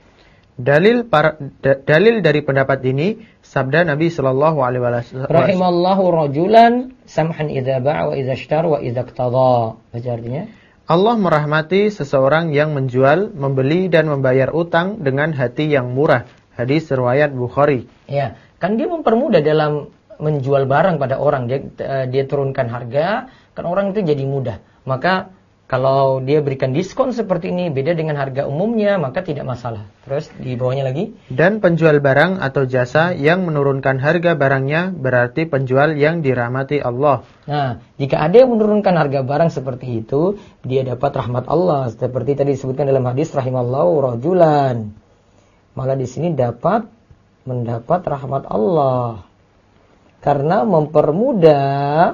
dalil dari pendapat ini sabda Nabi sallallahu alaihi wasallam, rahimallahu rajulan samhan idza ba'a wa idza ishtara wa idza iqtada. Baca artinya, Allah merahmati seseorang yang menjual, membeli dan membayar utang dengan hati yang murah. Hadis riwayat Bukhari. Ya, kan dia mempermudah dalam menjual barang pada orang. Dia turunkan harga, kan orang itu jadi mudah. Maka kalau dia berikan diskon seperti ini beda dengan harga umumnya, maka tidak masalah. Terus di bawahnya lagi. Dan penjual barang atau jasa yang menurunkan harga barangnya berarti penjual yang dirahmati Allah. Nah, jika ada yang menurunkan harga barang seperti itu, dia dapat rahmat Allah. Seperti tadi disebutkan dalam hadis rahimallahu rajulan. Malah di sini mendapat rahmat Allah. Karena mempermudah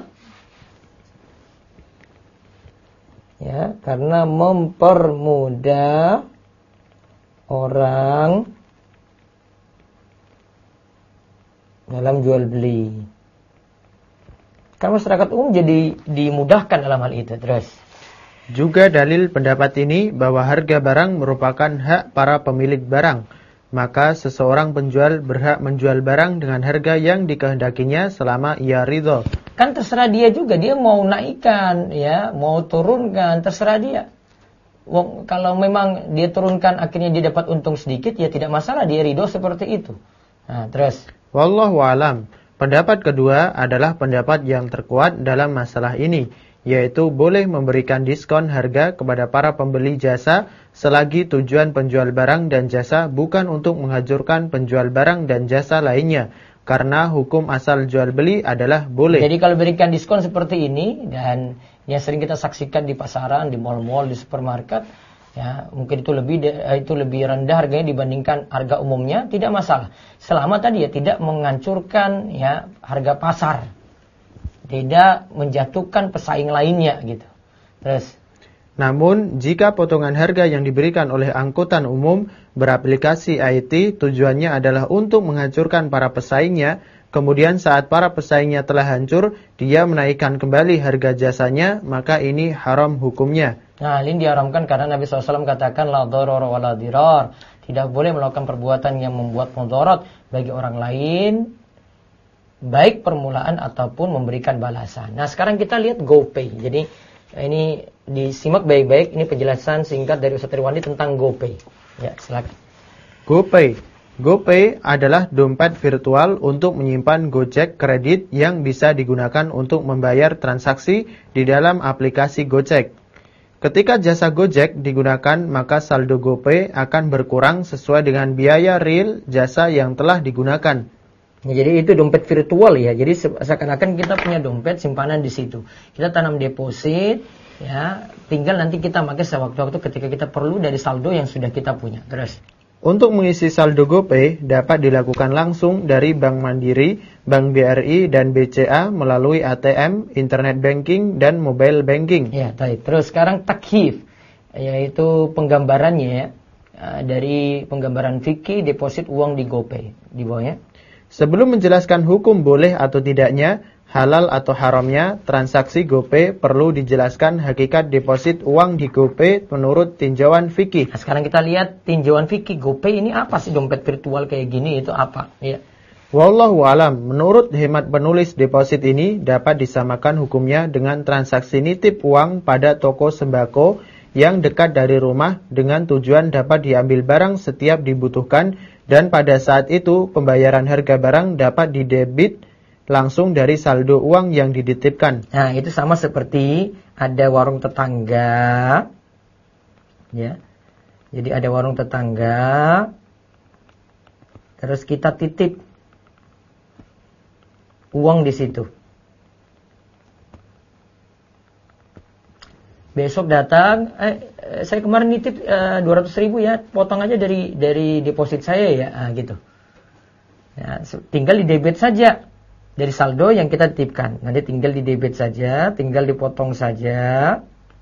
orang dalam jual beli. Kan masyarakat umum jadi dimudahkan dalam hal itu. Terus juga dalil pendapat ini bahwa harga barang merupakan hak para pemilik barang. Maka seseorang penjual berhak menjual barang dengan harga yang dikehendakinya selama ia ridho. Kan terserah dia juga, dia mau naikkan, ya, mau turunkan, terserah dia. Kalau memang dia turunkan akhirnya dia dapat untung sedikit, ya tidak masalah, dia ridho seperti itu. Nah, terus. Wallahu alam. Pendapat kedua adalah pendapat yang terkuat dalam masalah ini, yaitu boleh memberikan diskon harga kepada para pembeli jasa selagi tujuan penjual barang dan jasa bukan untuk menghancurkan penjual barang dan jasa lainnya. Karena hukum asal jual beli adalah boleh. Jadi kalau berikan diskon seperti ini, dan yang sering kita saksikan di pasaran, di mal-mal, di supermarket, ya mungkin itu lebih rendah harganya dibandingkan harga umumnya, tidak masalah. Selama tadi ya tidak menghancurkan ya harga pasar, tidak menjatuhkan pesaing lainnya gitu. Terus. Namun, jika potongan harga yang diberikan oleh angkutan umum beraplikasi IT tujuannya adalah untuk menghancurkan para pesaingnya, kemudian saat para pesaingnya telah hancur, dia menaikkan kembali harga jasanya, maka ini haram hukumnya. Nah, ini diharamkan karena Nabi SAW katakan la dharar wa la dirar. Tidak boleh melakukan perbuatan yang membuat mudarat bagi orang lain, baik permulaan ataupun memberikan balasan. Nah, sekarang kita lihat GoPay. Jadi ini disimak baik-baik, ini penjelasan singkat dari Ustaz Irwandi tentang GoPay. Ya, silakan. GoPay adalah dompet virtual untuk menyimpan Gojek kredit yang bisa digunakan untuk membayar transaksi di dalam aplikasi Gojek. Ketika jasa Gojek digunakan, maka saldo GoPay akan berkurang sesuai dengan biaya real jasa yang telah digunakan. Ya, jadi itu dompet virtual ya. Jadi seakan-akan kita punya dompet simpanan di situ. Kita tanam deposit, ya. Tinggal nanti kita pakai sewaktu-waktu ketika kita perlu dari saldo yang sudah kita punya. Terus. Untuk mengisi saldo GoPay dapat dilakukan langsung dari Bank Mandiri, Bank BRI dan BCA melalui ATM, internet banking dan mobile banking. Ya, baik. Terus sekarang takhif, yaitu penggambarannya ya, dari penggambaran fikih deposit uang di GoPay di bawahnya. Sebelum menjelaskan hukum boleh atau tidaknya, halal atau haramnya, transaksi GoPay perlu dijelaskan hakikat deposit uang di GoPay menurut tinjauan fikih. Nah, sekarang kita lihat tinjauan fikih GoPay ini apa sih, dompet virtual kayak gini itu apa? Ya. Wallahu alam, menurut hemat penulis deposit ini dapat disamakan hukumnya dengan transaksi nitip uang pada toko sembako yang dekat dari rumah dengan tujuan dapat diambil barang setiap dibutuhkan dan pada saat itu pembayaran harga barang dapat didebit langsung dari saldo uang yang dititipkan. Nah, itu sama seperti ada warung tetangga. Ya. Jadi ada warung tetangga. Terus kita titip uang di situ. Besok datang, saya kemarin nitip 200.000 ya, potong aja dari deposit saya ya, gitu. Ya, tinggal di debit saja dari saldo yang kita titipkan. Nanti tinggal di debit saja, tinggal dipotong saja.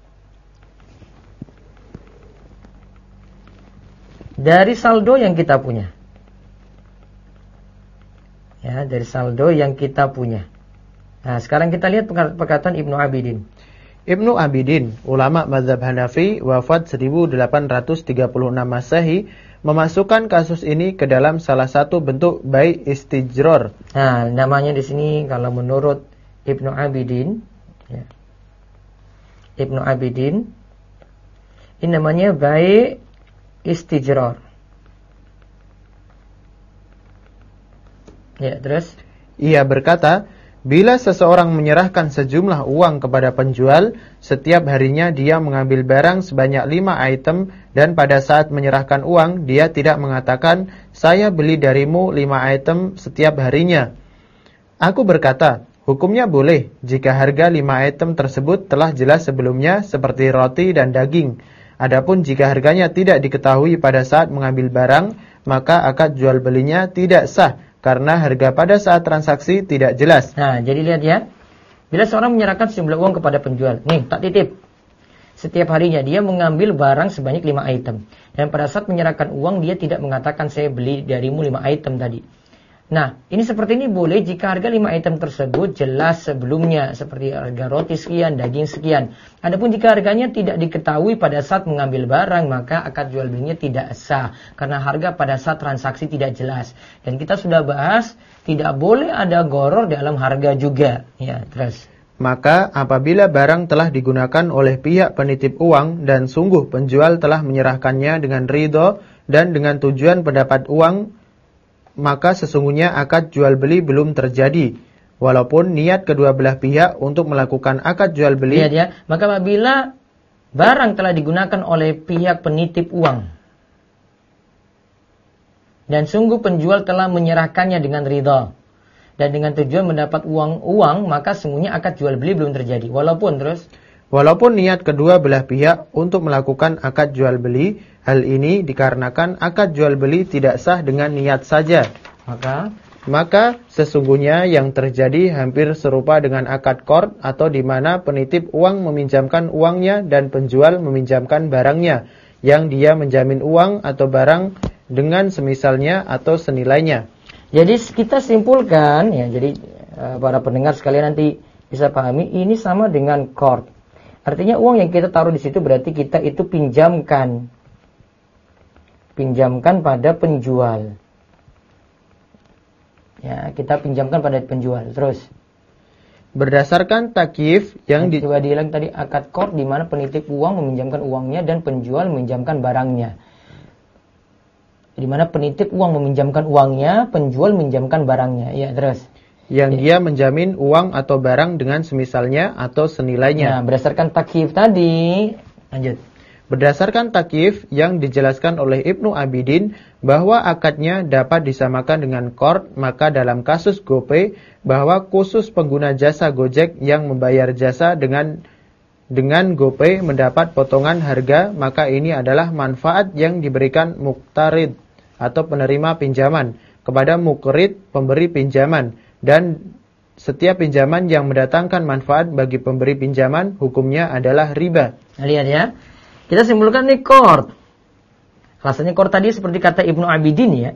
Dari saldo yang kita punya. Ya, dari saldo yang kita punya. Nah, sekarang kita lihat perkataan Ibnu Abidin. Ibnu Abidin, ulama mazhab Hanafi, wafat 1836 Masehi, memasukkan kasus ini ke dalam salah satu bentuk bai istijror. Nah, namanya di sini kalau menurut Ibnu Abidin, ya. Ibnu Abidin, ini namanya bai istijror. Ya, terus? Ia berkata, bila seseorang menyerahkan sejumlah uang kepada penjual, setiap harinya dia mengambil barang sebanyak 5 item dan pada saat menyerahkan uang, dia tidak mengatakan, saya beli darimu 5 item setiap harinya. Aku berkata, hukumnya boleh jika harga 5 item tersebut telah jelas sebelumnya seperti roti dan daging. Adapun jika harganya tidak diketahui pada saat mengambil barang, maka akad jual belinya tidak sah. Karena harga pada saat transaksi tidak jelas. Nah, jadi lihat ya. Bila seorang menyerahkan sejumlah uang kepada penjual. Nih, tak titip. Setiap harinya dia mengambil barang sebanyak 5 item. Dan pada saat menyerahkan uang, dia tidak mengatakan saya beli darimu 5 item tadi. Nah, ini seperti ini boleh jika harga 5 item tersebut jelas sebelumnya. Seperti harga roti sekian, daging sekian. Adapun jika harganya tidak diketahui pada saat mengambil barang, maka akad jual belinya tidak sah. Karena harga pada saat transaksi tidak jelas. Dan kita sudah bahas, tidak boleh ada gharar dalam harga juga. Ya, terus. Maka apabila barang telah digunakan oleh pihak penitip uang dan sungguh penjual telah menyerahkannya dengan ridho dan dengan tujuan pendapat uang, maka sesungguhnya akad jual beli belum terjadi. Walaupun niat kedua belah pihak untuk melakukan akad jual beli. Lihat ya, maka apabila barang telah digunakan oleh pihak penitip uang dan sungguh penjual telah menyerahkannya dengan ridha dan dengan tujuan mendapat uang, maka sesungguhnya akad jual beli belum terjadi. Walaupun niat kedua belah pihak untuk melakukan akad jual beli, hal ini dikarenakan akad jual beli tidak sah dengan niat saja. Maka sesungguhnya yang terjadi hampir serupa dengan akad qard atau di mana penitip uang meminjamkan uangnya dan penjual meminjamkan barangnya, yang dia menjamin uang atau barang dengan semisalnya atau senilainya. Jadi kita simpulkan ya, jadi para pendengar sekalian nanti bisa pahami ini sama dengan qard. Artinya uang yang kita taruh di situ berarti kita itu pinjamkan pada penjual. Ya, kita pinjamkan pada penjual. Terus berdasarkan takyif yang coba diulang tadi, akad qard di mana penitip uang meminjamkan uangnya dan penjual meminjamkan barangnya. Di mana penitip uang meminjamkan uangnya, penjual meminjamkan barangnya. Ya, terus. Yang dia menjamin uang atau barang dengan semisalnya atau senilainya. Nah, berdasarkan takyif tadi, lanjut. Berdasarkan takyif yang dijelaskan oleh Ibnu Abidin bahwa akadnya dapat disamakan dengan qard, maka dalam kasus GoPay bahwa khusus pengguna jasa Gojek yang membayar jasa dengan GoPay mendapat potongan harga, maka ini adalah manfaat yang diberikan muqtarid atau penerima pinjaman kepada muqrid pemberi pinjaman. Dan setiap pinjaman yang mendatangkan manfaat bagi pemberi pinjaman, hukumnya adalah riba. Nah, lihat ya. Kita simpulkan nih qard. Rasanya qard tadi seperti kata Ibnu Abidin ya.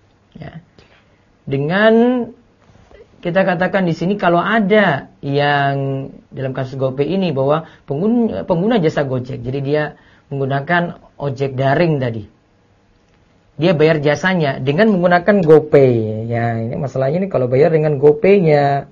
Dengan kita katakan di sini kalau ada yang dalam kasus GoPay ini bahwa pengguna jasa Gojek. Jadi dia menggunakan ojek daring tadi. Dia bayar jasanya dengan menggunakan GoPay. Ya, ini masalahnya nih kalau bayar dengan GoPay-nya.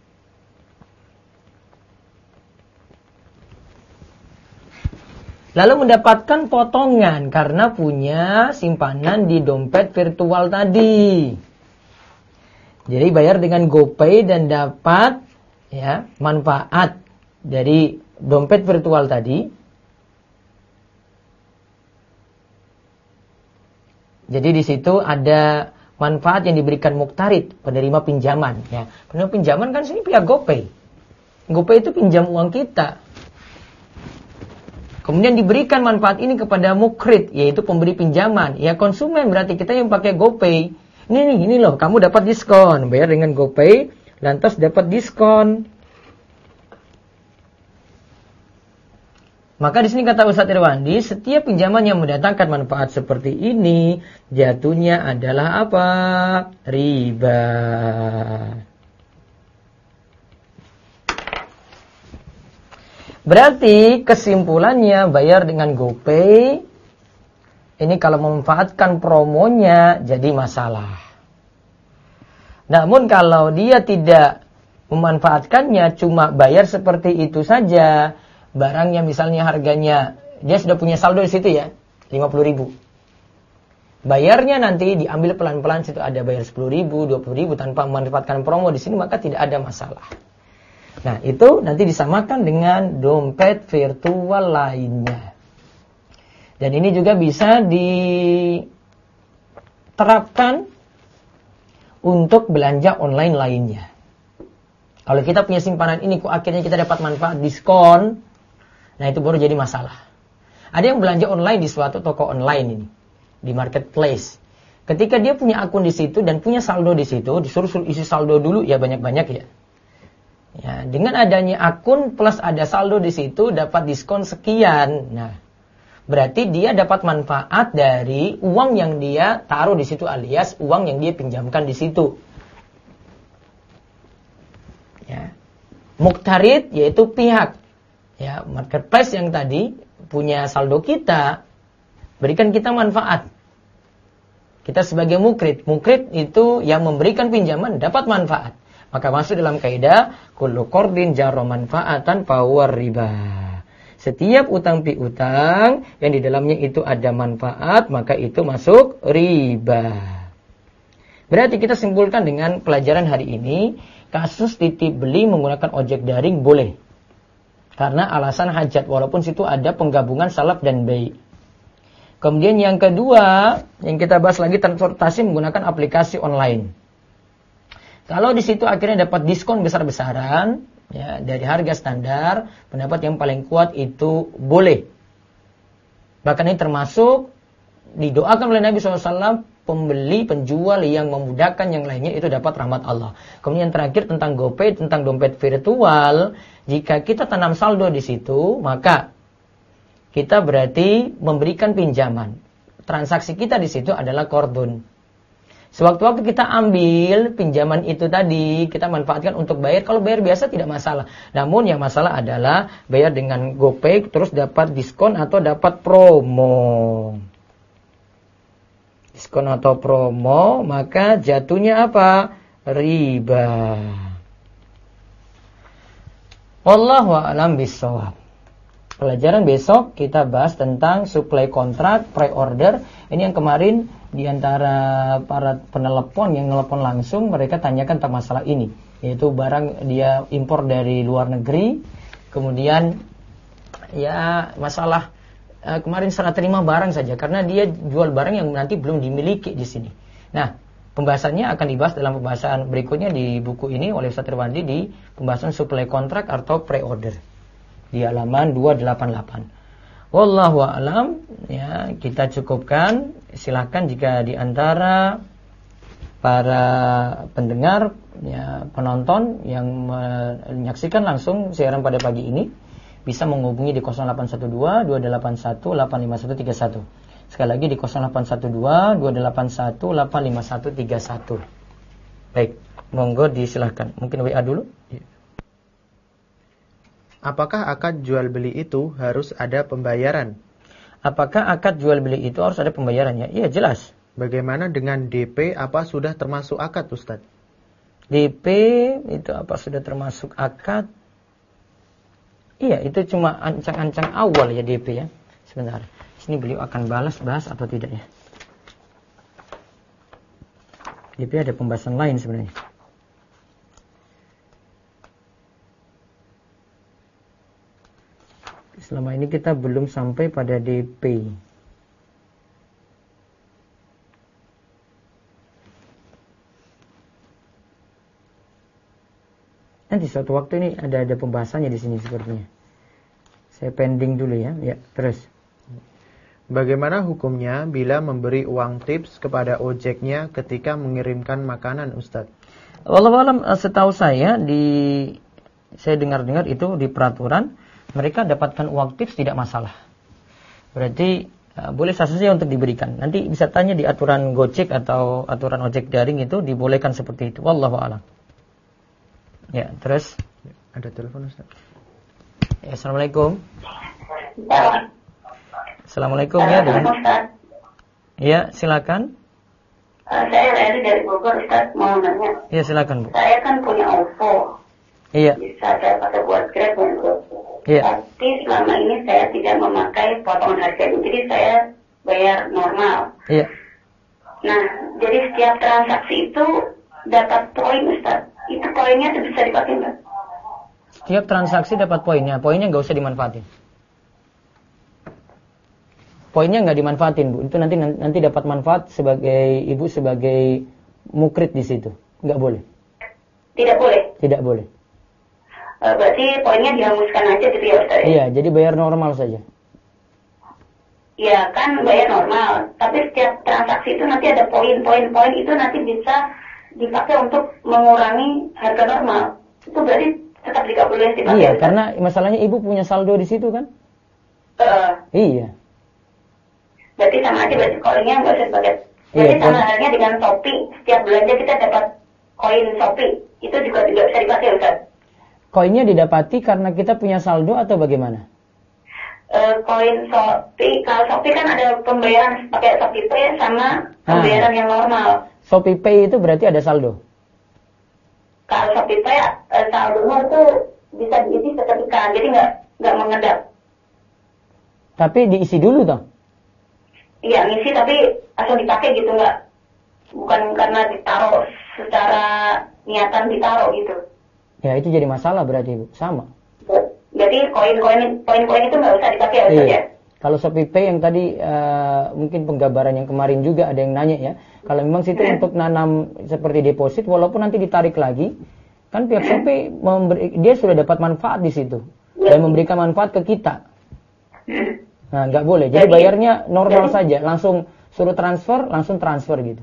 Lalu mendapatkan potongan karena punya simpanan di dompet virtual tadi. Jadi bayar dengan GoPay dan dapat ya manfaat dari dompet virtual tadi. Jadi di situ ada manfaat yang diberikan muqtarid, penerima pinjaman. Ya, penerima pinjaman kan sini pihak GoPay. GoPay itu pinjam uang kita. Kemudian diberikan manfaat ini kepada muqrid, yaitu pemberi pinjaman. Ya konsumen berarti kita yang pakai GoPay. Ini loh, kamu dapat diskon. Bayar dengan GoPay, lantas dapat diskon. Maka di sini kata Ustaz Irwandi, setiap pinjaman yang mendatangkan manfaat seperti ini, jatuhnya adalah apa? Riba. Berarti kesimpulannya bayar dengan GoPay ini kalau memanfaatkan promonya jadi masalah. Namun kalau dia tidak memanfaatkannya, cuma bayar seperti itu saja, barangnya misalnya harganya, dia sudah punya saldo di situ ya, 50.000. Bayarnya nanti diambil pelan-pelan, situ ada bayar 10.000, 20.000 tanpa memanfaatkan promo di sini, maka tidak ada masalah. Nah, itu nanti disamakan dengan dompet virtual lainnya. Dan ini juga bisa diterapkan untuk belanja online lainnya. Kalau kita punya simpanan ini, kok akhirnya kita dapat manfaat diskon, nah itu baru jadi masalah. Ada yang belanja online di suatu toko online ini, di marketplace. Ketika dia punya akun di situ dan punya saldo di situ, disuruh isi saldo dulu ya banyak-banyak ya. Ya, dengan adanya akun plus ada saldo di situ dapat diskon sekian. Nah, berarti dia dapat manfaat dari uang yang dia taruh di situ alias uang yang dia pinjamkan di situ. Ya. Muqtarid yaitu pihak ya marketplace yang tadi punya saldo kita, berikan kita manfaat. Kita sebagai mukrid itu yang memberikan pinjaman dapat manfaat. Maka masuk dalam kaidah kullu qardin jarra manfaatan fahuwa riba. Setiap utang piutang yang di dalamnya itu ada manfaat, maka itu masuk riba. Berarti kita simpulkan dengan pelajaran hari ini, kasus titip beli menggunakan ojek daring boleh. Karena alasan hajat, walaupun situ ada penggabungan salaf dan bai'. Kemudian yang kedua, yang kita bahas lagi transportasi menggunakan aplikasi online. Kalau di situ akhirnya dapat diskon besar-besaran, ya, dari harga standar, pendapat yang paling kuat itu boleh. Bahkan ini termasuk didoakan oleh Nabi SAW, pembeli, penjual yang memudahkan yang lainnya itu dapat rahmat Allah. Kemudian yang terakhir tentang GoPay, tentang dompet virtual, jika kita tanam saldo di situ, maka kita berarti memberikan pinjaman. Transaksi kita di situ adalah qardun. Sewaktu-waktu kita ambil pinjaman itu tadi, kita manfaatkan untuk bayar. Kalau bayar biasa tidak masalah. Namun yang masalah adalah bayar dengan GoPay terus dapat diskon atau dapat promo. Diskon atau promo, maka jatuhnya apa? Riba. Wallahu a'lam bishawab. Pelajaran besok kita bahas tentang supply kontrak, pre-order. Ini yang kemarin di antara para penelepon yang telepon langsung, mereka tanyakan tentang masalah ini. Yaitu barang dia impor dari luar negeri, kemudian ya masalah kemarin serah terima barang saja, karena dia jual barang yang nanti belum dimiliki di sini. Nah, pembahasannya akan dibahas dalam pembahasan berikutnya di buku ini oleh Ustaz Irwandi di pembahasan supply kontrak atau pre-order. Di halaman 288. Wallahu a'lam, ya, kita cukupkan. Silakan jika di antara para pendengar, ya, penonton yang menyaksikan langsung siaran pada pagi ini bisa menghubungi di 0812 281 85131. Sekali lagi di 0812 281 85131. Baik, monggo disilahkan. Mungkin WA dulu. Apakah akad jual beli itu harus ada pembayaran? Apakah akad jual beli itu harus ada pembayarannya? Iya, jelas. Bagaimana dengan DP, apa sudah termasuk akad, Ustaz? DP itu apa sudah termasuk akad? Iya, itu cuma ancang-ancang awal ya DP ya. Sebentar. Sini beliau akan bahas atau tidak ya. DP ada pembahasan lain sebenarnya. Selama ini kita belum sampai pada DP. Nanti suatu waktu ini ada pembahasannya di sini sepertinya. Saya pending dulu ya. Ya, terus. Bagaimana hukumnya bila memberi uang tips kepada ojeknya ketika mengirimkan makanan, Ustaz? Wallahu a'lam, setahu saya saya dengar-dengar itu di peraturan mereka dapatkan uang tips tidak masalah. Berarti boleh saja untuk diberikan. Nanti bisa tanya di aturan Gojek atau aturan ojek daring itu dibolehkan seperti itu. Wallahu a'lam. Ya, terus ada telepon, Ustaz. Ya, Assalamualaikum. Assalamualaikum ya, dengan. Iya, silakan. Saya dari Bogor, Ustaz, mau nanya. Iya, silakan, Bu. Saya kan punya OVO. Iya. Bisa saya pakai buat Grab untuk. Iya. Tapi selama ini saya tidak memakai potongan harga. Jadi saya bayar normal. Iya. Nah, jadi setiap transaksi itu dapat poin, Ustaz. Itu poinnya bisa dipakai nggak? Setiap transaksi dapat poinnya. Poinnya nggak usah dimanfaatin. Poinnya nggak dimanfaatin, Bu. Itu nanti dapat manfaat sebagai ibu, sebagai mukrid di situ. Nggak boleh. Tidak boleh. Tidak boleh. Berarti poinnya dihanguskan aja gitu ya, Ustaz? Iya, jadi bayar normal saja. Iya, kan bayar normal. Tapi setiap transaksi itu nanti ada poin-poin itu nanti bisa dipakai untuk mengurangi harga normal. Itu berarti tetap tidak boleh dipakai. Iya, karena masalahnya ibu punya saldo di situ kan? Iya. Berarti sama aja, berarti koinnya nggak usah dipakai. Berarti Iya, sama halnya dengan Shopee. Setiap belanja kita dapat koin Shopee. Itu juga tidak bisa dipakai, Ustaz. Koinnya didapati karena kita punya saldo atau bagaimana? Koin Shopee, kalau Shopee kan ada pembayaran pakai Shopee Pay sama pembayaran yang normal. Shopee Pay itu berarti ada saldo. Kalau Shopee Pay saldonya itu bisa diisi seketika, jadi nggak mengendap. Tapi diisi dulu toh? Iya, ngisi tapi langsung dipakai gitu, bukan karena ditaruh secara niatan ditaruh gitu. Ya itu jadi masalah berarti, Bu. Sama. Jadi poin-poin itu nggak usah dipakai ya, iya. Kalau Shopee Pay yang tadi mungkin penggambaran yang kemarin juga ada yang nanya ya. Kalau memang situ untuk nanam seperti deposit, walaupun nanti ditarik lagi, kan pihak Shopee dia sudah dapat manfaat di situ dan memberikan manfaat ke kita. Nah, nggak boleh. Jadi bayarnya normal saja, langsung suruh langsung transfer gitu.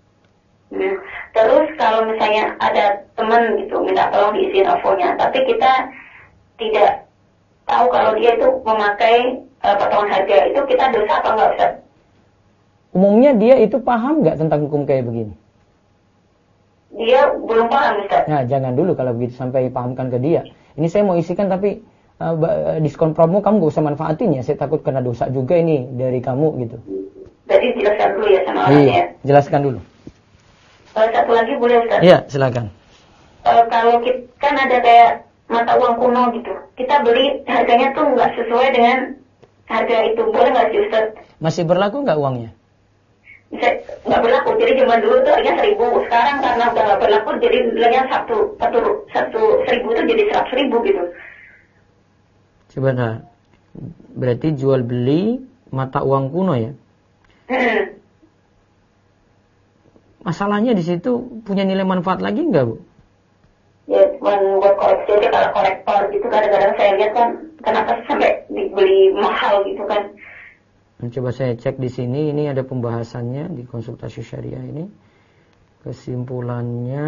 Terus kalau misalnya ada teman gitu minta tolong diisiin OVO-nya, tapi kita tidak tahu kalau dia itu memakai potongan harga, itu kita dosa apa enggak, Ustaz? Umumnya dia itu paham nggak tentang hukum kayak begini? Dia belum paham, Ustaz. Nah, jangan dulu kalau begitu sampai pahamkan ke dia. Ini saya mau isikan tapi diskon promo kamu gak usah manfaatin ya. Saya takut kena dosa juga ini dari kamu gitu. Jadi jelaskan dulu ya sama orangnya. Iya, jelaskan dulu. Satu lagi boleh, Ustaz? Iya, silakan. Kalau kita kan ada kayak mata uang kuno gitu, kita beli harganya tuh nggak sesuai dengan harga itu, boleh nggak sih, Ustaz? Masih berlaku nggak uangnya? Nggak berlaku. Jadi zaman dulu tuh harganya 1.000, sekarang karena udah nggak berlaku jadi nilainya satu 1.000 itu jadi 100.000 gitu. Sebentar, berarti jual beli mata uang kuno ya? Masalahnya di situ punya nilai manfaat lagi nggak, Bu? Ya, cuma buat koleksi aja. Kalau kolektor gitu kadang-kadang saya lihat kan kenapa sampai dibeli mahal gitu kan. Coba saya cek di sini, ini ada pembahasannya di konsultasi syariah ini. Kesimpulannya,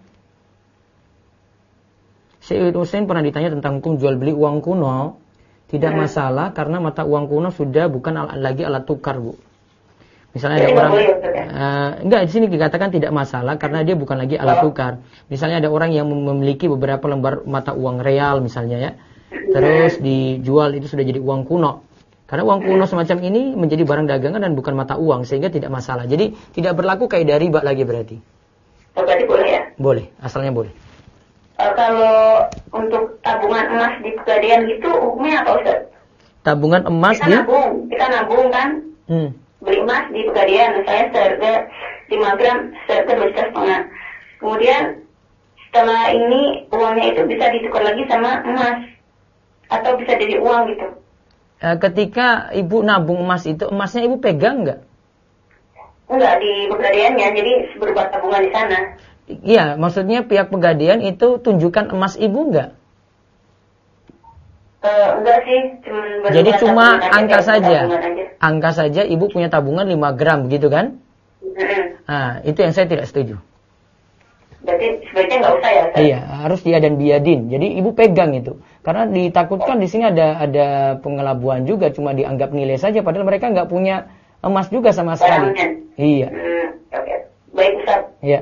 Syekh Hussein pernah ditanya tentang hukum jual beli uang kuno. Tidak masalah karena mata uang kuno sudah bukan lagi alat tukar, Bu. Misalnya ada orang enggak, di sini dikatakan tidak masalah karena dia bukan lagi alat tukar. Misalnya ada orang yang memiliki beberapa lembar mata uang real misalnya ya. Terus dijual itu sudah jadi uang kuno. Karena uang kuno semacam ini menjadi barang dagangan dan bukan mata uang sehingga tidak masalah. Jadi tidak berlaku kaidah riba lagi berarti. Berarti boleh ya? Boleh, asalnya boleh. Kalau untuk tabungan emas di Pegadaian gitu hukumnya apa, Ustaz? Tabungan emas kita nabung kan? Beli emas di Pegadaian, misalnya seharga 5 gram, seharga 2,5. Kemudian setelah ini uangnya itu bisa ditukar lagi sama emas atau bisa jadi uang gitu. Ketika ibu nabung emas itu, emasnya ibu pegang nggak? Enggak, di Pegadaiannya, jadi berupa tabungan di sana. Iya, maksudnya pihak Pegadaian itu tunjukkan emas ibu nggak? Enggak sih, jadi cuma angka saja. Angka saja ibu punya tabungan 5 gram gitu kan? Nah, itu yang saya tidak setuju. Berarti sebaiknya nggak usah ya? Iya, harus dia dan biadin. Jadi ibu pegang itu. Karena ditakutkan di sini ada pengelabuan juga, cuma dianggap nilai saja padahal mereka nggak punya emas juga sama sekali. Iya. Oke. Baik, Ustaz. Iya.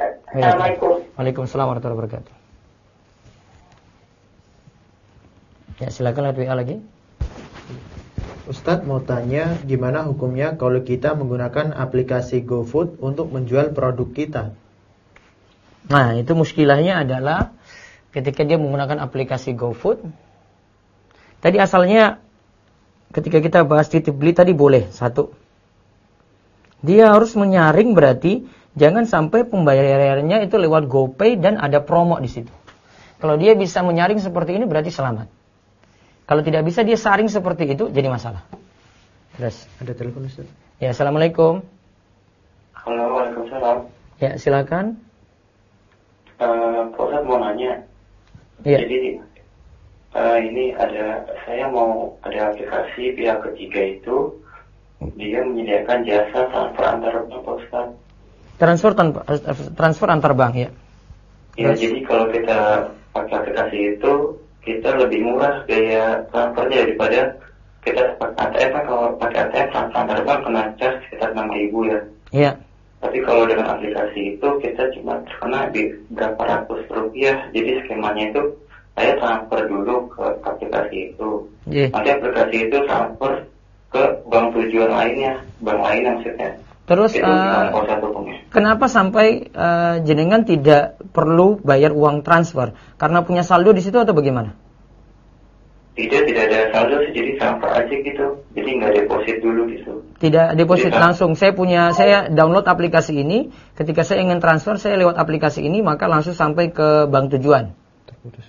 Assalamualaikum. Waalaikumsalam warahmatullahi wabarakatuh. Ya, silakan lewat WA lagi. Ustadz mau tanya, gimana hukumnya kalau kita menggunakan aplikasi GoFood untuk menjual produk kita? Nah, itu muskilahnya adalah ketika dia menggunakan aplikasi GoFood. Tadi asalnya ketika kita bahas titip beli tadi boleh, satu. Dia harus menyaring, berarti jangan sampai pembayarannya itu lewat GoPay dan ada promo di situ. Kalau dia bisa menyaring seperti ini berarti selamat. Kalau tidak bisa dia saring seperti itu jadi masalah. Terus ada telepon Ustaz. Ya, assalamualaikum. Halo, waalaikumsalam. Ya, silakan. Pak Ustadz mau nanya. Ya. Jadi ini saya mau ada aplikasi pihak ketiga itu dia menyediakan jasa transfer antar bank, Pak Ustadz. Transfer antar bank, ya. Ya, jadi kalau kita pakai aplikasi itu kita lebih murah biaya transfernya daripada kita pakai ATM. Kan kalau pakai ATM transfer antar bank kena charge sekitar 6.000 ya. Iya. Tapi kalau dengan aplikasi itu kita cuma terkena di berapa ratus rupiah. Jadi skemanya itu saya transfer dulu ke aplikasi itu. Yeah. Nanti aplikasi itu transfer ke bank tujuan lainnya, bank lain maksudnya. Terus kenapa sampai jenengan tidak perlu bayar uang transfer? Karena punya saldo di situ atau bagaimana? Tidak ada saldo, jadi transfer aja gitu. Jadi nggak deposit dulu gitu. Tidak deposit langsung. Saya download aplikasi ini. Ketika saya ingin transfer, saya lewat aplikasi ini, maka langsung sampai ke bank tujuan. Terputus.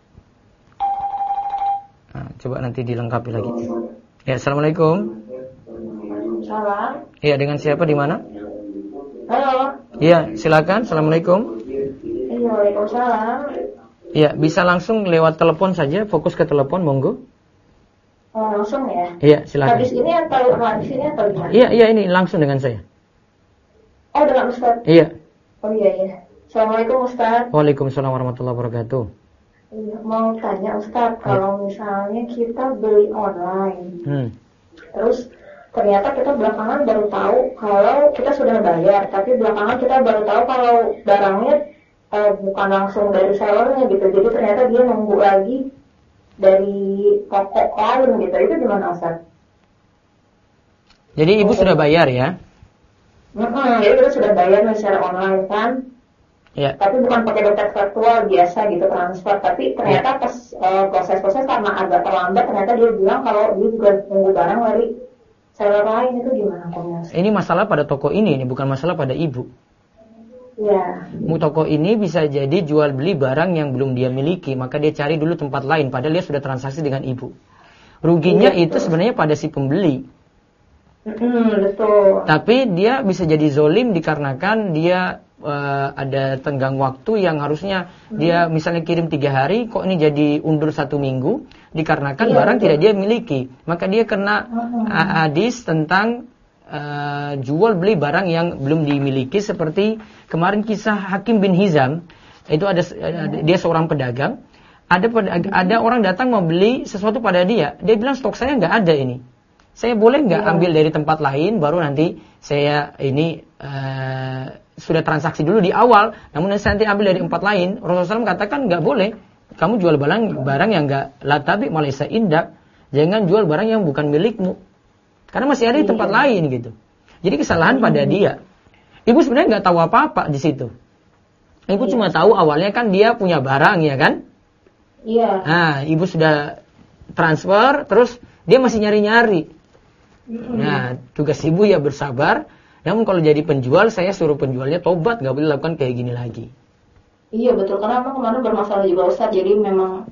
Nah, coba nanti dilengkapi lagi. Ya, assalamualaikum. Salam. Iya, dengan siapa di mana? Halo. Iya, silakan. Assalamualaikum. Iya, waalaikumsalam. Iya, bisa langsung lewat telepon saja, fokus ke telepon, monggo. Oh, langsung ya? Iya, silakan. Habis ini atau gimana? Iya, ini langsung dengan saya. Oh, dengan Ustaz? Iya. Oh iya. Assalamualaikum Ustaz. Waalaikumsalam warahmatullahi wabarakatuh. Iya, mau tanya Ustaz, kalau misalnya kita beli online, terus ternyata kita belakangan baru tahu kalau kita sudah bayar, tapi belakangan kita baru tahu kalau barangnya bukan langsung dari sellernya gitu, jadi ternyata dia nunggu lagi dari toko lain gitu, itu gimana Ustaz? Jadi ibu sudah bayar ya? Jadi kita sudah bayar secara online kan? Ya. Tapi bukan pakai dompet virtual biasa gitu transfer, tapi ternyata pas proses-proses karena agak terlambat, ternyata dia bilang kalau dia juga nunggu barang dari seller lain, itu gimana komunikasi? Ini masalah pada toko ini bukan masalah pada ibu. Ya. Toko ini bisa jadi jual beli barang yang belum dia miliki, maka dia cari dulu tempat lain, padahal dia sudah transaksi dengan ibu. Ruginya itu sebenarnya pada si pembeli. Betul. Tapi dia bisa jadi zolim dikarenakan dia ada tenggang waktu yang harusnya dia misalnya kirim 3 hari, kok ini jadi undur 1 minggu, dikarenakan barang tidak dia miliki. Maka dia kena hadis tentang jual beli barang yang belum dimiliki, seperti kemarin kisah Hakim bin Hizam. Itu dia seorang pedagang, ada orang datang membeli sesuatu pada dia bilang stok saya nggak ada ini, saya boleh nggak ambil dari tempat lain, baru nanti saya ini sudah transaksi dulu di awal, namun nanti ambil dari tempat lain. Rasulullah SAW katakan nggak boleh, kamu jual barang yang nggak latabi malaysa indak, jangan jual barang yang bukan milikmu, karena masih ada di tempat lain gitu. Jadi kesalahan pada dia. Ibu sebenarnya nggak tahu apa-apa di situ. Ibu cuma tahu awalnya kan dia punya barang ya kan? Iya. Nah, ibu sudah transfer, terus dia masih nyari-nyari. Nah, tugas ibu ya bersabar. Namun kalau jadi penjual, saya suruh penjualnya tobat, nggak boleh lakukan kayak gini lagi. Iya betul, karena memang kemarin bermasalah juga Ustaz, jadi memang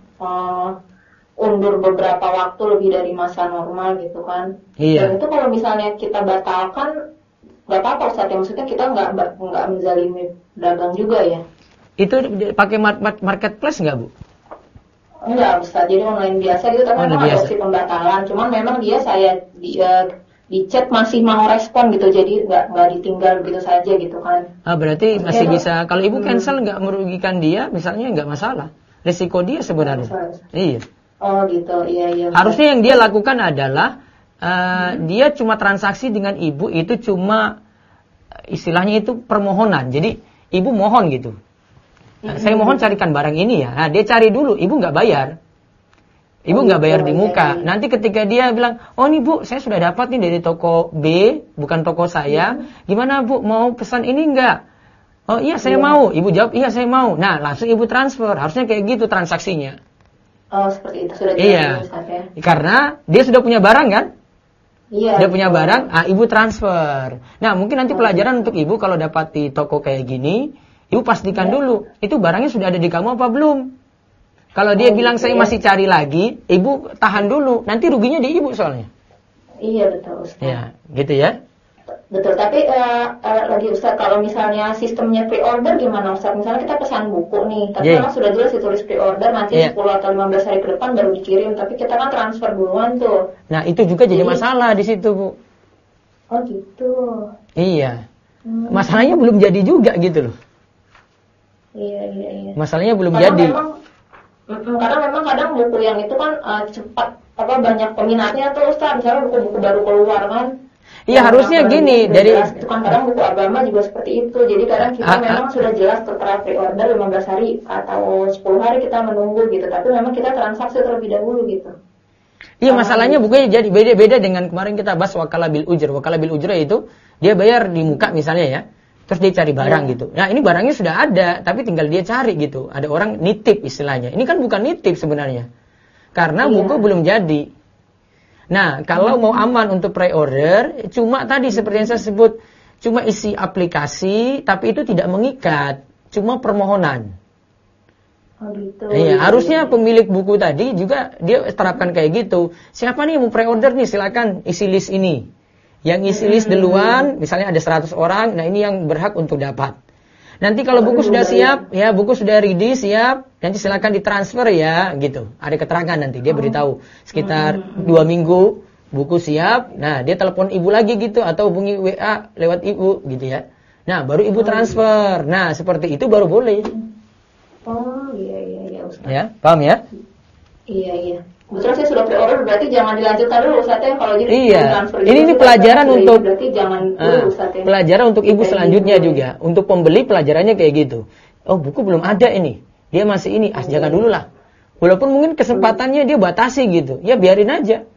undur beberapa waktu lebih dari masa normal gitu kan. Iya. Dan itu kalau misalnya kita batalkan, nggak apa-apa Ustaz, ya maksudnya kita nggak menzalimi dagang juga ya. Itu pakai marketplace nggak Bu? Enggak Ustaz, jadi online biasa gitu, tapi memang ada opsi pembatalan. Cuman memang saya di chat masih mau respon gitu, jadi nggak ditinggal begitu saja gitu kan. Berarti masih bisa, kalau ibu cancel nggak merugikan dia, misalnya nggak masalah. Risiko dia sebenarnya. Iya. Oh gitu, iya. Harusnya yang dia lakukan adalah dia cuma transaksi dengan ibu itu cuma istilahnya itu permohonan. Jadi ibu mohon gitu. Saya mohon carikan barang ini ya. Nah, dia cari dulu, ibu nggak bayar. Ibu nggak bayar di muka. Nanti ketika dia bilang, oh nih Bu, saya sudah dapat nih dari toko B, bukan toko saya. Gimana Bu, mau pesan ini nggak? Oh iya saya mau. Ibu jawab, iya saya mau. Nah langsung ibu transfer. Harusnya kayak gitu transaksinya. Oh seperti itu sudah jelas. Iya. Karena dia sudah punya barang kan? Iya. Dia punya barang, ibu transfer. Nah mungkin nanti pelajaran untuk ibu kalau dapat di toko kayak gini, ibu pastikan dulu itu barangnya sudah ada di kamu apa belum. Kalau dia bilang saya masih cari lagi, ibu tahan dulu. Nanti ruginya di ibu soalnya. Iya betul Ustaz. Ya, gitu ya. Betul. Tapi lagi Ustaz, kalau misalnya sistemnya pre-order gimana Ustaz? Misalnya kita pesan buku nih, tapi memang sudah jelas ditulis pre-order, nanti 10 atau 15 hari ke depan baru dikirim. Tapi kita kan transfer duluan tuh. Nah itu juga jadi masalah di situ Bu. Oh gitu. Iya. Masalahnya belum jadi juga gitu loh. Iya. Masalahnya belum karena jadi. Karena memang kadang buku yang itu kan cepat banyak peminatnya tuh Ustaz. Misalnya buku-buku baru keluar kan. Iya harusnya gini dari itu kan kadang buku agama juga seperti itu. Jadi kadang kita memang sudah jelas tertera pre-order 15 hari atau 10 hari kita menunggu gitu. Tapi memang kita transaksi terlebih dahulu gitu. Iya masalahnya bukunya jadi beda-beda dengan kemarin kita bahas wakalah bil ujr. Wakalah bil ujr itu dia bayar di muka misalnya ya. Terus dia cari barang gitu. Nah ini barangnya sudah ada, tapi tinggal dia cari gitu. Ada orang nitip istilahnya. Ini kan bukan nitip sebenarnya. Karena buku belum jadi. Nah kalau mau aman untuk pre-order, cuma tadi seperti yang saya sebut, cuma isi aplikasi, tapi itu tidak mengikat. Cuma permohonan. Oh gitu. Iya, harusnya pemilik buku tadi juga dia terapkan kayak gitu. Siapa nih yang mau pre-order nih, silakan isi list ini. Yang isi list duluan, misalnya ada 100 orang, nah ini yang berhak untuk dapat. Nanti kalau buku sudah siap, ya buku sudah ready, siap, nanti silakan ditransfer ya, gitu. Ada keterangan nanti, dia beritahu. Sekitar 2 minggu, buku siap, nah dia telepon ibu lagi gitu, atau hubungi WA lewat ibu, gitu ya. Nah, baru ibu transfer. Nah, seperti itu baru boleh. Oh, iya Ustaz. Ya, paham ya? Iya. Betul saya sudah pre-order berarti jangan dilanjutkan dulu Ustaz ya kalau jadi transfer. Ini pelajaran untuk berarti jangan dulu Ustaz ya. Pelajaran untuk ibu selanjutnya juga. Untuk pembeli pelajarannya kayak gitu. Oh, buku belum ada ini. Dia masih ini, jangan dulu lah. Walaupun mungkin kesempatannya dia batasi gitu. Ya biarin aja.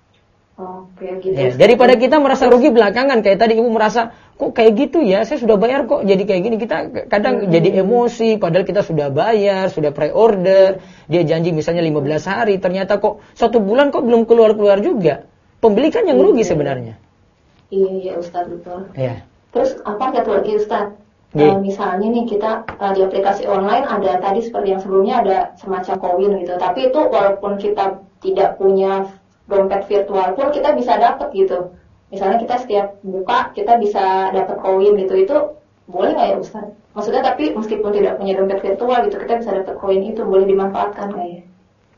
Oke, gitu. Ya, daripada kita merasa rugi belakangan kayak tadi ibu merasa kok kayak gitu ya, saya sudah bayar kok jadi kayak gini. Kita kadang jadi emosi padahal kita sudah bayar, sudah pre-order. Dia janji misalnya 15 hari, ternyata kok 1 bulan kok belum keluar-keluar juga. Pembeli kan yang rugi sebenarnya. Iya Ustaz betul. Iya. Terus apa satu lagi Ustaz? Misalnya nih kita di aplikasi online ada tadi seperti yang sebelumnya ada semacam koin gitu. Tapi itu walaupun kita tidak punya dompet virtual pun kita bisa dapat gitu. Misalnya kita setiap buka kita bisa dapat koin gitu. Itu boleh nggak ya Ustaz? Maksudnya tapi meskipun tidak punya dompet virtual gitu kita bisa dapat koin itu, boleh dimanfaatkan nggak ya?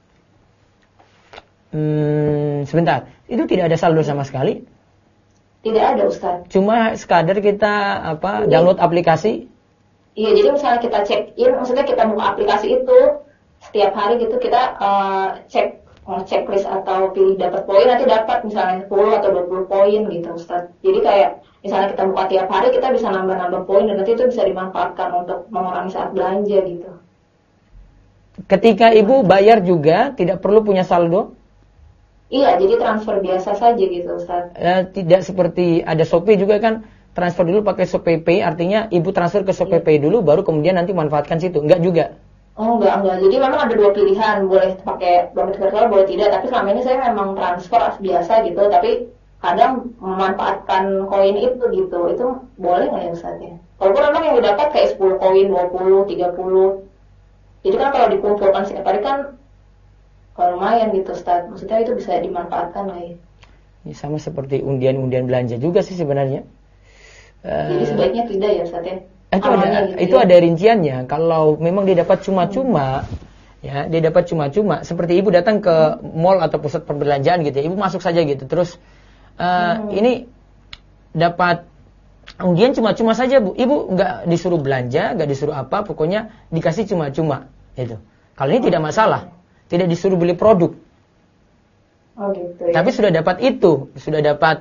Sebentar, itu tidak ada saldo sama sekali? Tidak ada Ustaz. Cuma sekadar kita download aplikasi? Iya, jadi misalnya kita check in, maksudnya kita buka aplikasi itu setiap hari gitu kita checklist atau pilih dapat poin, nanti dapat misalnya 10 atau 20 poin gitu Ustaz. Jadi kayak misalnya kita buka tiap hari kita bisa nambah-nambah poin dan nanti itu bisa dimanfaatkan untuk mengurangi saat belanja gitu. Ketika ibu bayar juga tidak perlu punya saldo? Iya, jadi transfer biasa saja gitu Ustaz. Tidak seperti ada Shopee juga kan, transfer dulu pakai Shopee Pay, artinya ibu transfer ke Shopee Pay dulu baru kemudian nanti manfaatkan situ. Enggak juga? Oh enggak. Jadi memang ada 2 pilihan, boleh pakai dompet virtual, boleh tidak. Tapi selama ini saya memang transfer biasa gitu, tapi kadang memanfaatkan koin itu gitu. Itu boleh nggak ya Ustaz ya? Walaupun memang yang didapat kayak 10 koin, 20, 30. Jadi kan kalau dikumpulkan setiap hari kan lumayan gitu Ustaz. Maksudnya itu bisa dimanfaatkan nggak ya? Ya, sama seperti undian-undian belanja juga sih sebenarnya. Jadi sebaiknya tidak ya Ustaz ya? Itu ada rinciannya. Kalau memang dia dapat cuma-cuma, ya dia dapat cuma-cuma. Seperti ibu datang ke mall atau pusat perbelanjaan gitu, ibu masuk saja gitu. Terus ini dapat undian cuma-cuma saja bu. Ibu nggak disuruh belanja, nggak disuruh apa, pokoknya dikasih cuma-cuma. Itu. Kalau ini tidak masalah, tidak disuruh beli produk. Oh gitu. Ya. Tapi sudah dapat itu, sudah dapat.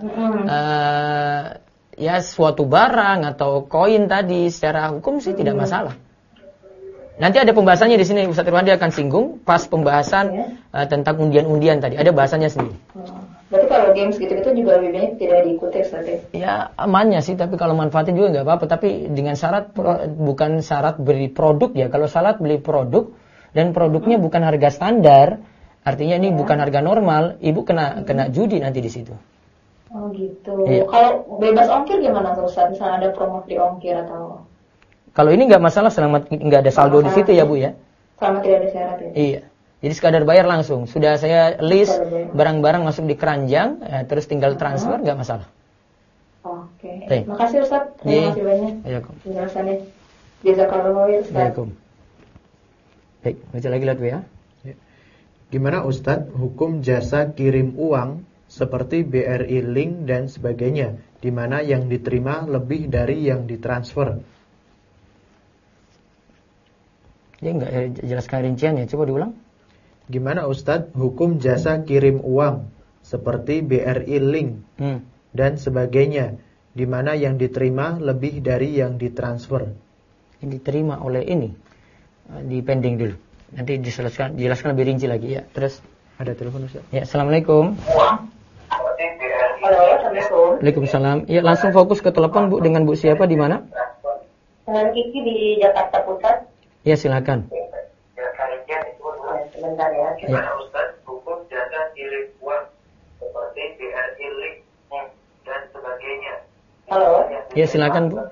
Ya suatu barang atau koin tadi secara hukum sih tidak masalah. Nanti ada pembahasannya di sini, Ustaz Irwandi akan singgung pas pembahasan tentang undian-undian tadi. Ada bahasannya sendiri. Berarti kalau games gitu-gitu juga lebih banyak tidak diikuti, Ustaz ya? Ya amannya sih, tapi kalau manfaatnya juga nggak apa-apa. Tapi dengan syarat bukan syarat beli produk ya. Kalau syarat beli produk dan produknya bukan harga standar, artinya ini bukan harga normal, ibu kena judi nanti di situ. Oh gitu. Iya. Kalau bebas ongkir gimana Ustaz? Misalnya ada promo free ongkir atau? Kalau ini nggak masalah selama nggak ada saldo di situ ya Bu ya. Selama tidak ada syarat ya. Iya. Jadi sekadar bayar langsung. Sudah saya list barang-barang masuk di keranjang, terus tinggal transfer, nggak masalah. Oke. Baik. Makasih Ustaz. Terima kasih banyak. Penjelasannya. Jazakallahu khairan Ustaz. Waalaikum. Baik, baca lagi lah Bu ya. Gimana Ustadz hukum jasa kirim uang seperti BRI Link dan sebagainya, di mana yang diterima lebih dari yang ditransfer? Dia nggak jelaskan rinciannya, coba diulang. Gimana Ustadz hukum jasa kirim uang seperti BRI Link dan sebagainya, di mana yang diterima lebih dari yang ditransfer? Yang diterima oleh ini di pending dulu. Nanti jelaskan lebih rinci lagi ya. Terus ada telepon Ustaz. Ya, Assalamualaikum. Halo, Assalamualaikum. Waalaikumsalam. Ya, langsung fokus ke telepon Bu, dengan Bu siapa di mana? Dengan Kiki di Jakarta Pusat. Ya, silakan. Sebentar ya. Gimana Ustaz hukum jasa kirim uang seperti BRI Link dan sebagainya? Halo. Ya, silakan Bu.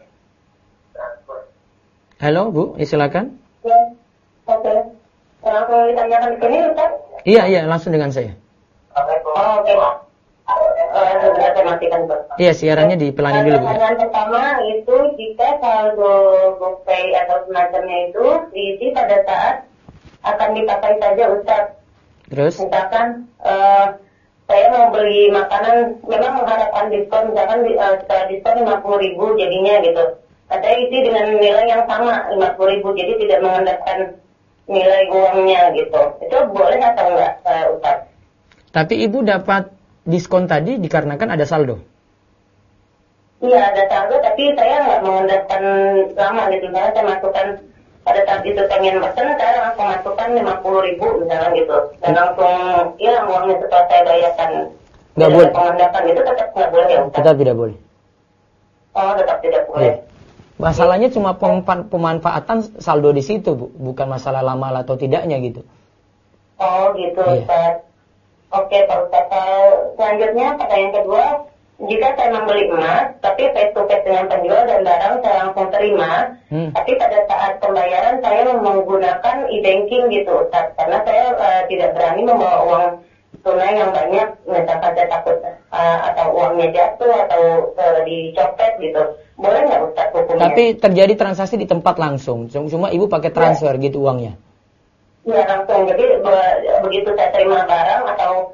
Halo Bu, ya silakan. Ya. Oke. Langsung ditanyakan ke sini Ustaz? Iya, langsung dengan saya. Oh, oke. Sebentar saya matikan Pak. Iya, siarannya dipelanin dulu Bu. Pertanyaan pertama itu jika saldo GoPay atau semacamnya itu diisi pada saat akan dipakai saja Ustaz. Terus? Misalkan saya mau beli makanan, memang mengharapkan diskon, misalkan setelah diskon 50.000 jadinya gitu. Saya isi dengan nilai yang sama 50.000, jadi tidak mengandalkan nilai uangnya gitu. Itu boleh atau enggak Ustaz? Tapi Ibu dapat diskon tadi dikarenakan ada saldo. Iya ada saldo, tapi saya nggak mengandalkan lama gitu. Misalnya saya masukkan pada saat itu pengen pesen, saya langsung masukkan 50.000 misalnya gitu. Dan langsung hilang uangnya setelah saya bayarkan. Nggak boleh. Mengandalkan itu tetap nggak boleh ya Ustaz? Tetap tidak boleh. Oh tetap tidak boleh. Iya. Masalahnya cuma pemanfaatan saldo di situ Bu, bukan masalah lama atau tidaknya gitu. Oh gitu Iya. Ustaz. Oke Pak Ustaz. Selanjutnya pertanyaan kedua, jika saya membeli emas, tapi face to face dengan penjual dan barang saya langsung terima, tapi pada saat pembayaran saya menggunakan e-banking gitu Ustaz, karena saya tidak berani membawa uang tunai yang banyak, misalkan saya takut atau uangnya jatuh atau dicopet gitu. Boleh nggak Ustaz hukumnya? Tapi terjadi transaksi di tempat langsung, cuma Ibu pakai transfer gitu uangnya. Iya langsung, jadi begitu saya terima barang atau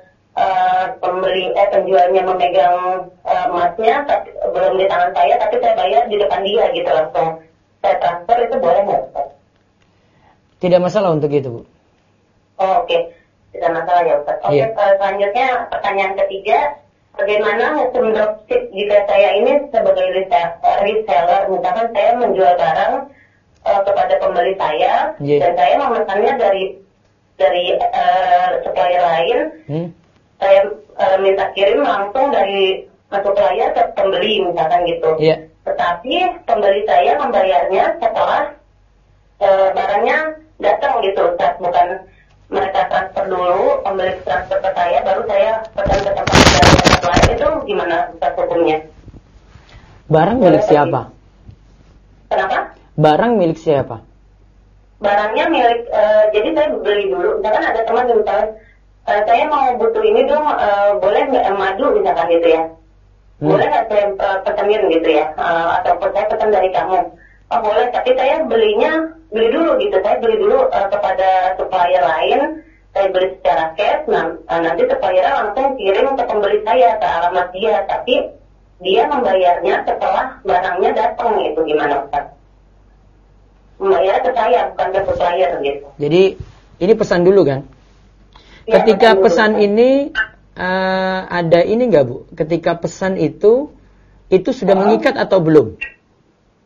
penjualnya memegang emasnya tapi belum di tangan saya, tapi saya bayar di depan dia gitu langsung saya transfer, itu boleh nggak Ustaz? Tidak masalah untuk itu Bu. Oh, oke. Tidak masalah ya Ustaz. Oke, Iya. Selanjutnya pertanyaan ketiga, bagaimana hukum dropship jika saya ini sebagai reseller, misalkan saya menjual barang kepada pembeli saya, dan saya memesannya dari supplier lain, saya minta kirim langsung dari supplier ke pembeli misalkan gitu. Iya. Tetapi pembeli saya membayarnya setelah barangnya datang gitu Ustaz, bukan mereka transfer dulu, pembeli transfer ke saya, baru saya pesan ke tempat lain. Itu gimana Ustaz hukumnya? Barang milik siapa? Kenapa? Barang milik siapa? Barangnya milik, jadi saya beli dulu. Misalkan ada teman yang misalnya, saya mau butuh ini dong, boleh nggak madu misalkan gitu ya? Boleh nggak saya pesenin gitu ya? Atau saya pesan dari kamu? Oh boleh, tapi saya beli dulu gitu. Saya beli dulu kepada supplier lain, saya beli secara cash, nanti supplier langsung kirim ke pembeli saya, ke alamat dia, tapi dia membayarnya setelah barangnya datang, itu gimana Ustaz? Membayar ke saya, bukan ke supplier gitu. Jadi ini pesan dulu kan? Ya, Ketika pesan ini ada ini nggak Bu? Ketika pesan itu sudah mengikat atau belum?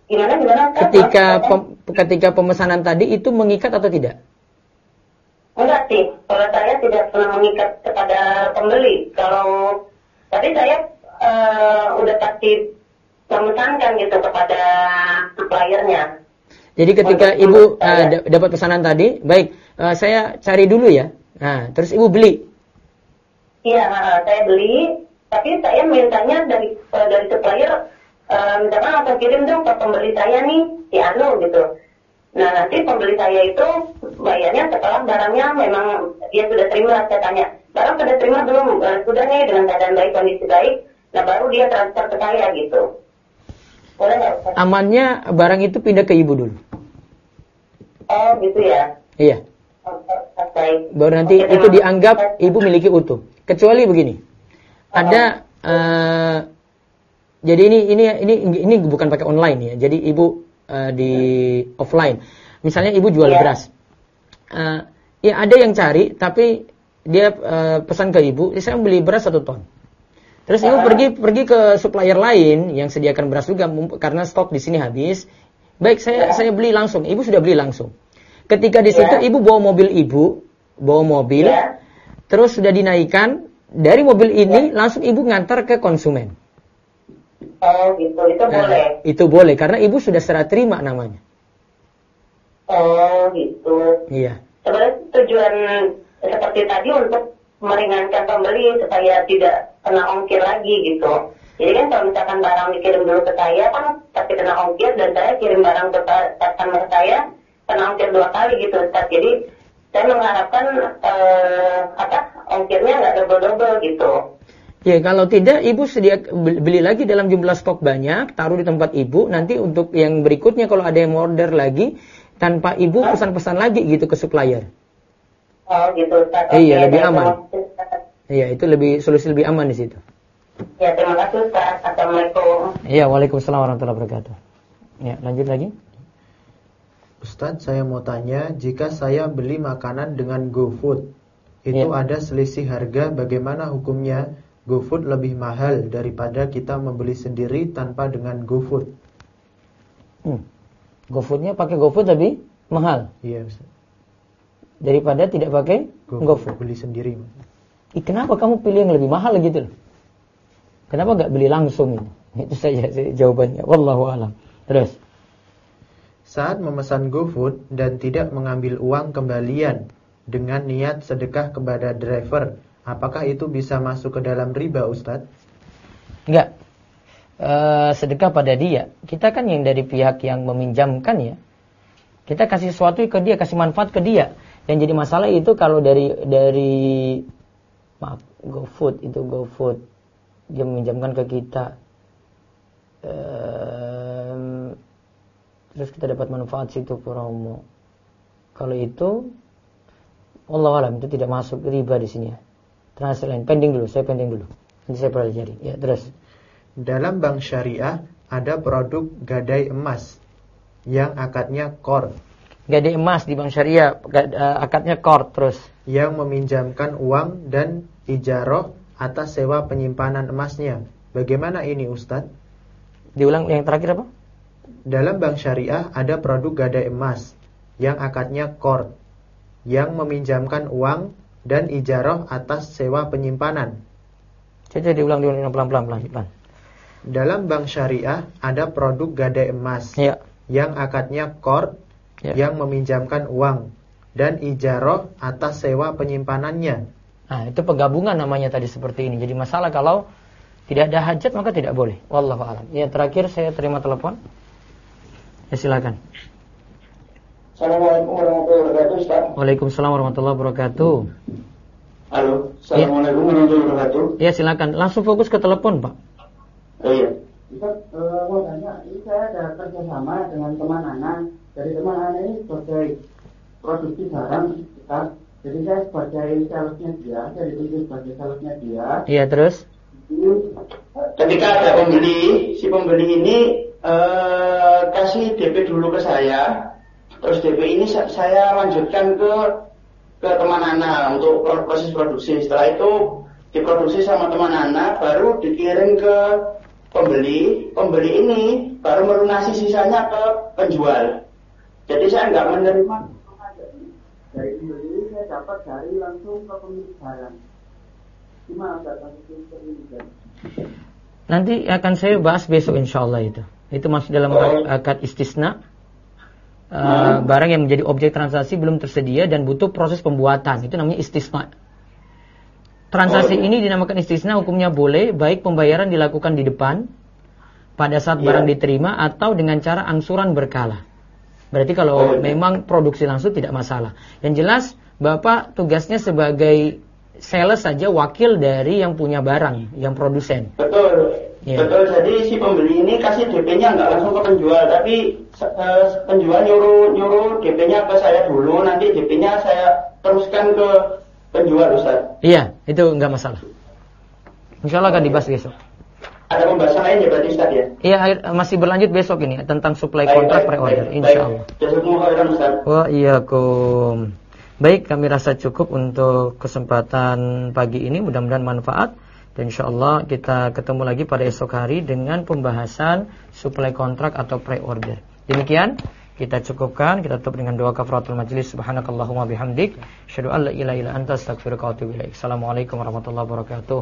Gimana? Ketika pemesanan tadi itu mengikat atau tidak? Enggak sih, kalau saya tidak pernah mengikat kepada pembeli. Kalau tadi saya udah pasti memesankan gitu kepada suppliernya. Jadi ketika Ibu dapat pesanan tadi, baik, saya cari dulu ya. Nah, terus Ibu beli. Iya, saya beli, tapi saya mintanya dari supplier, misalkan langsung kirim dong ke pembeli saya nih, si Anu gitu. Nah, nanti pembeli saya itu bayarnya setelah barangnya memang dia sudah terima. Saya tanya, barang sudah terima belum? Sudah nih, dengan keadaan baik, kondisi baik. Nah, baru dia transfer ke saya gitu. Boleh nggak? Amannya barang itu pindah ke Ibu dulu. Oh, gitu ya? Iya. Baik. Baru nanti itu dianggap Ibu miliki utuh. Kecuali begini, ada jadi ini bukan pakai online ya. Jadi Ibu di offline. Misalnya Ibu jual beras. Ya ada yang cari, tapi dia pesan ke Ibu, saya beli beras 1 ton. Terus Ibu pergi ke supplier lain yang sediakan beras juga karena stok di sini habis. Baik, saya beli langsung. Ibu sudah beli langsung. Ketika di situ Ibu bawa mobil terus sudah dinaikkan dari mobil ini langsung Ibu ngantar ke konsumen. Oh gitu, itu boleh? Itu boleh, karena Ibu sudah serah terima namanya. Oh gitu. Iya. Sebenarnya tujuan seperti tadi untuk meringankan pembeli supaya tidak kena ongkir lagi gitu. Jadi kan kalau misalkan barang dikirim dulu ke saya kan pasti kena ongkir, dan saya kirim barang ke customer saya kena ongkir 2 kali gitu Ustaz. Jadi saya mengharapkan ongkirnya nggak double-double gitu. Ya, kalau tidak Ibu beli lagi dalam jumlah stok banyak, taruh di tempat Ibu, nanti untuk yang berikutnya kalau ada yang order lagi, tanpa Ibu pesan-pesan lagi gitu ke supplier. Oh gitu Ustaz. Iya, lebih aman. Iya, itu solusi lebih aman di situ. Ya, terima kasih Ustaz. Assalamualaikum. Iya, waalaikumsalam warahmatullahi wabarakatuh. Ya, lanjut lagi. Ustadz, saya mau tanya, jika saya beli makanan dengan GoFood, itu ada selisih harga, bagaimana hukumnya? GoFood lebih mahal daripada kita membeli sendiri tanpa dengan GoFood. GoFoodnya pakai GoFood tapi mahal. Iya, Ustaz. Daripada tidak pakai GoFood. Beli sendiri. Kenapa kamu pilih yang lebih mahal gitu loh? Kenapa nggak beli langsung itu? Itu saja jawabannya. Wallahu a'lam. Terus. Saat memesan GoFood dan tidak mengambil uang kembalian dengan niat sedekah kepada driver, apakah itu bisa masuk ke dalam riba, Ustadz? Enggak. Sedekah pada dia. Kita kan yang dari pihak yang meminjamkan ya. Kita kasih sesuatu ke dia, kasih manfaat ke dia. Yang jadi masalah itu kalau dari GoFood dia meminjamkan ke kita. Terus kita dapat manfaat situ promo. Kalau itu wallahu alam itu tidak masuk riba di sini ya. Transaksi lain saya pending dulu. Nanti saya pelajari. Ya, terus. Dalam bank syariah ada produk gadai emas yang akadnya qard. Gadai emas di bank syariah akadnya qard terus. Yang meminjamkan uang dan ijarah atas sewa penyimpanan emasnya. Bagaimana ini, Ustadz? Diulang yang terakhir apa? Dalam bank syariah ada produk gadai emas yang akadnya qard, yang meminjamkan uang dan ijarah atas sewa penyimpanan. Coba diulang pelan-pelan. Dalam bank syariah ada produk gadai emas yang akadnya qard, yang meminjamkan uang dan ijarah atas sewa penyimpanannya. Nah, itu penggabungan namanya tadi seperti ini. Jadi masalah kalau tidak ada hajat maka tidak boleh. Wallahu a'lam. Ya, terakhir saya terima telepon. Ya, silakan. Assalamualaikum warahmatullahi wabarakatuh, Ustaz. Waalaikumsalam warahmatullahi wabarakatuh. Halo, Assalamualaikum warahmatullahi wabarakatuh. Ya, silakan. Langsung fokus ke telepon, Pak. Iya. Ustaz, mau tanya, ini saya ada kerjasama dengan teman anak. Dari teman anak ini sebagai produksi barang, Ustaz. Jadi saya sebagai salesnya dia, saya ditunjuk sebagai salesnya dia. Iya, terus? Ketika ada pembeli, si pembeli ini kasih DP dulu ke saya. Terus DP ini saya lanjutkan ke teman anak untuk proses produksi. Setelah itu diproduksi sama teman anak, baru dikirim ke pembeli ini baru melunasi sisanya ke penjual. Jadi saya nggak menerima dari pembeli, saya dapat dari langsung ke pemilik barang. Gimana Ustaz? Nanti akan saya bahas besok insyaallah itu. Itu masih dalam akad istisna. Barang yang menjadi objek transaksi belum tersedia dan butuh proses pembuatan. Itu namanya istisna. Transaksi ini dinamakan istisna, hukumnya boleh baik pembayaran dilakukan di depan pada saat barang diterima atau dengan cara angsuran berkala. Berarti kalau memang produksi langsung tidak masalah. Yang jelas Bapak tugasnya sebagai sales saja, wakil dari yang punya barang, yang produsen. Betul. Betul, jadi si pembeli ini kasih DP-nya nggak langsung ke penjual, tapi penjual nyuruh DP-nya ke saya dulu, nanti DP-nya saya teruskan ke penjual, Ustaz. Iya, itu nggak masalah. Insyaallah akan dibahas besok. Ada pembahasan lain ya berarti Ustaz ya? Iya, masih berlanjut besok ini tentang supply kontrak pre-order, insyaallah. Wa iyyakum. Baik, kami rasa cukup untuk kesempatan pagi ini, mudah-mudahan manfaat. Dan insyaallah kita ketemu lagi pada esok hari dengan pembahasan supply kontrak atau pre-order. Demikian kita cukupkan, kita tutup dengan doa kafaratul majlis. Subhanakallahumma bihamdik, asyhadu an la ilaha illa anta, astaghfiruka wa atubu ilaik. Assalamualaikum warahmatullahi wabarakatuh.